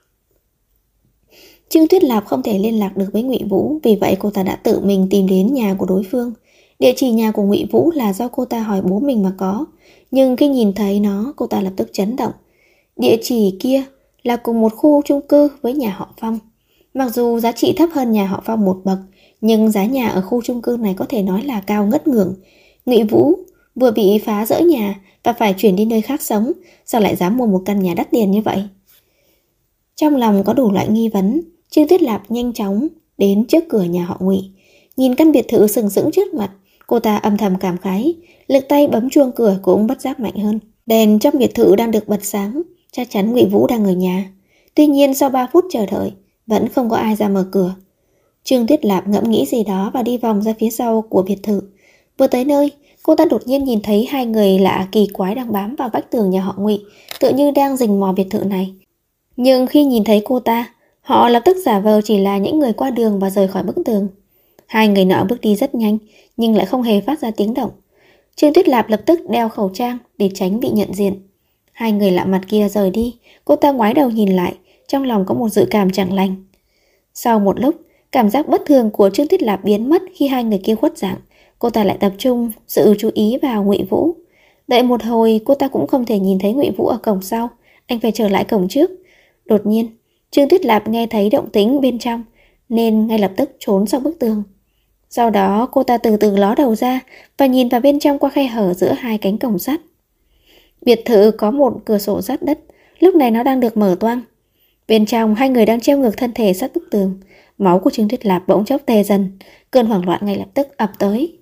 Trương Tuyết Lạp không thể liên lạc được với Ngụy Vũ, vì vậy cô ta đã tự mình tìm đến nhà của đối phương. Địa chỉ nhà của Ngụy Vũ là do cô ta hỏi bố mình mà có, nhưng khi nhìn thấy nó, cô ta lập tức chấn động. Địa chỉ kia là cùng một khu chung cư với nhà họ Phong. Mặc dù giá trị thấp hơn nhà họ Phong một bậc, nhưng giá nhà ở khu chung cư này có thể nói là cao ngất ngưỡng. Ngụy Vũ vừa bị phá rỡ nhà và phải chuyển đi nơi khác sống, sao lại dám mua một căn nhà đắt tiền như vậy? Trong lòng có đủ loại nghi vấn, Trương Tuyết Lạp nhanh chóng đến trước cửa nhà họ Ngụy. Nhìn căn biệt thự sừng sững trước mặt, cô ta âm thầm cảm khái, lực tay bấm chuông cửa cũng bất giác mạnh hơn. Đèn trong biệt thự đang được bật sáng, chắc chắn Ngụy Vũ đang ở nhà. Tuy nhiên sau 3 phút chờ đợi, vẫn không có ai ra mở cửa. Trương Tuyết Lạp ngẫm nghĩ gì đó và đi vòng ra phía sau của biệt thự. Vừa tới nơi, cô ta đột nhiên nhìn thấy 2 người lạ kỳ quái đang bám vào vách tường nhà họ Ngụy, tựa như đang rình mò biệt thự này. Nhưng khi nhìn thấy cô ta, họ lập tức giả vờ chỉ là những người qua đường và rời khỏi bức tường. 2 người nọ bước đi rất nhanh, nhưng lại không hề phát ra tiếng động. Trương Tuyết Lạp lập tức đeo khẩu trang để tránh bị nhận diện. 2 người lạ mặt kia rời đi, cô ta ngoái đầu nhìn lại, trong lòng có một dự cảm chẳng lành. Sau một lúc, cảm giác bất thường của Trương Tuyết Lạp biến mất khi 2 người kia khuất dạng. Cô ta lại tập trung sự chú ý vào Ngụy Vũ. Đợi một hồi, cô ta cũng không thể nhìn thấy Ngụy Vũ ở cổng sau, anh phải trở lại cổng trước. Đột nhiên, Trương Tuyết Lạp nghe thấy động tĩnh bên trong, nên ngay lập tức trốn sau bức tường. Sau đó cô ta từ từ ló đầu ra và nhìn vào bên trong qua khe hở giữa 2 cánh cổng sắt. Biệt thự có một cửa sổ sát đất, lúc này nó đang được mở toang. Bên trong 2 người đang treo ngược thân thể sát bức tường. Máu của Trương Tuyết Lạp bỗng chốc tê dần, cơn hoảng loạn ngay lập tức ập tới.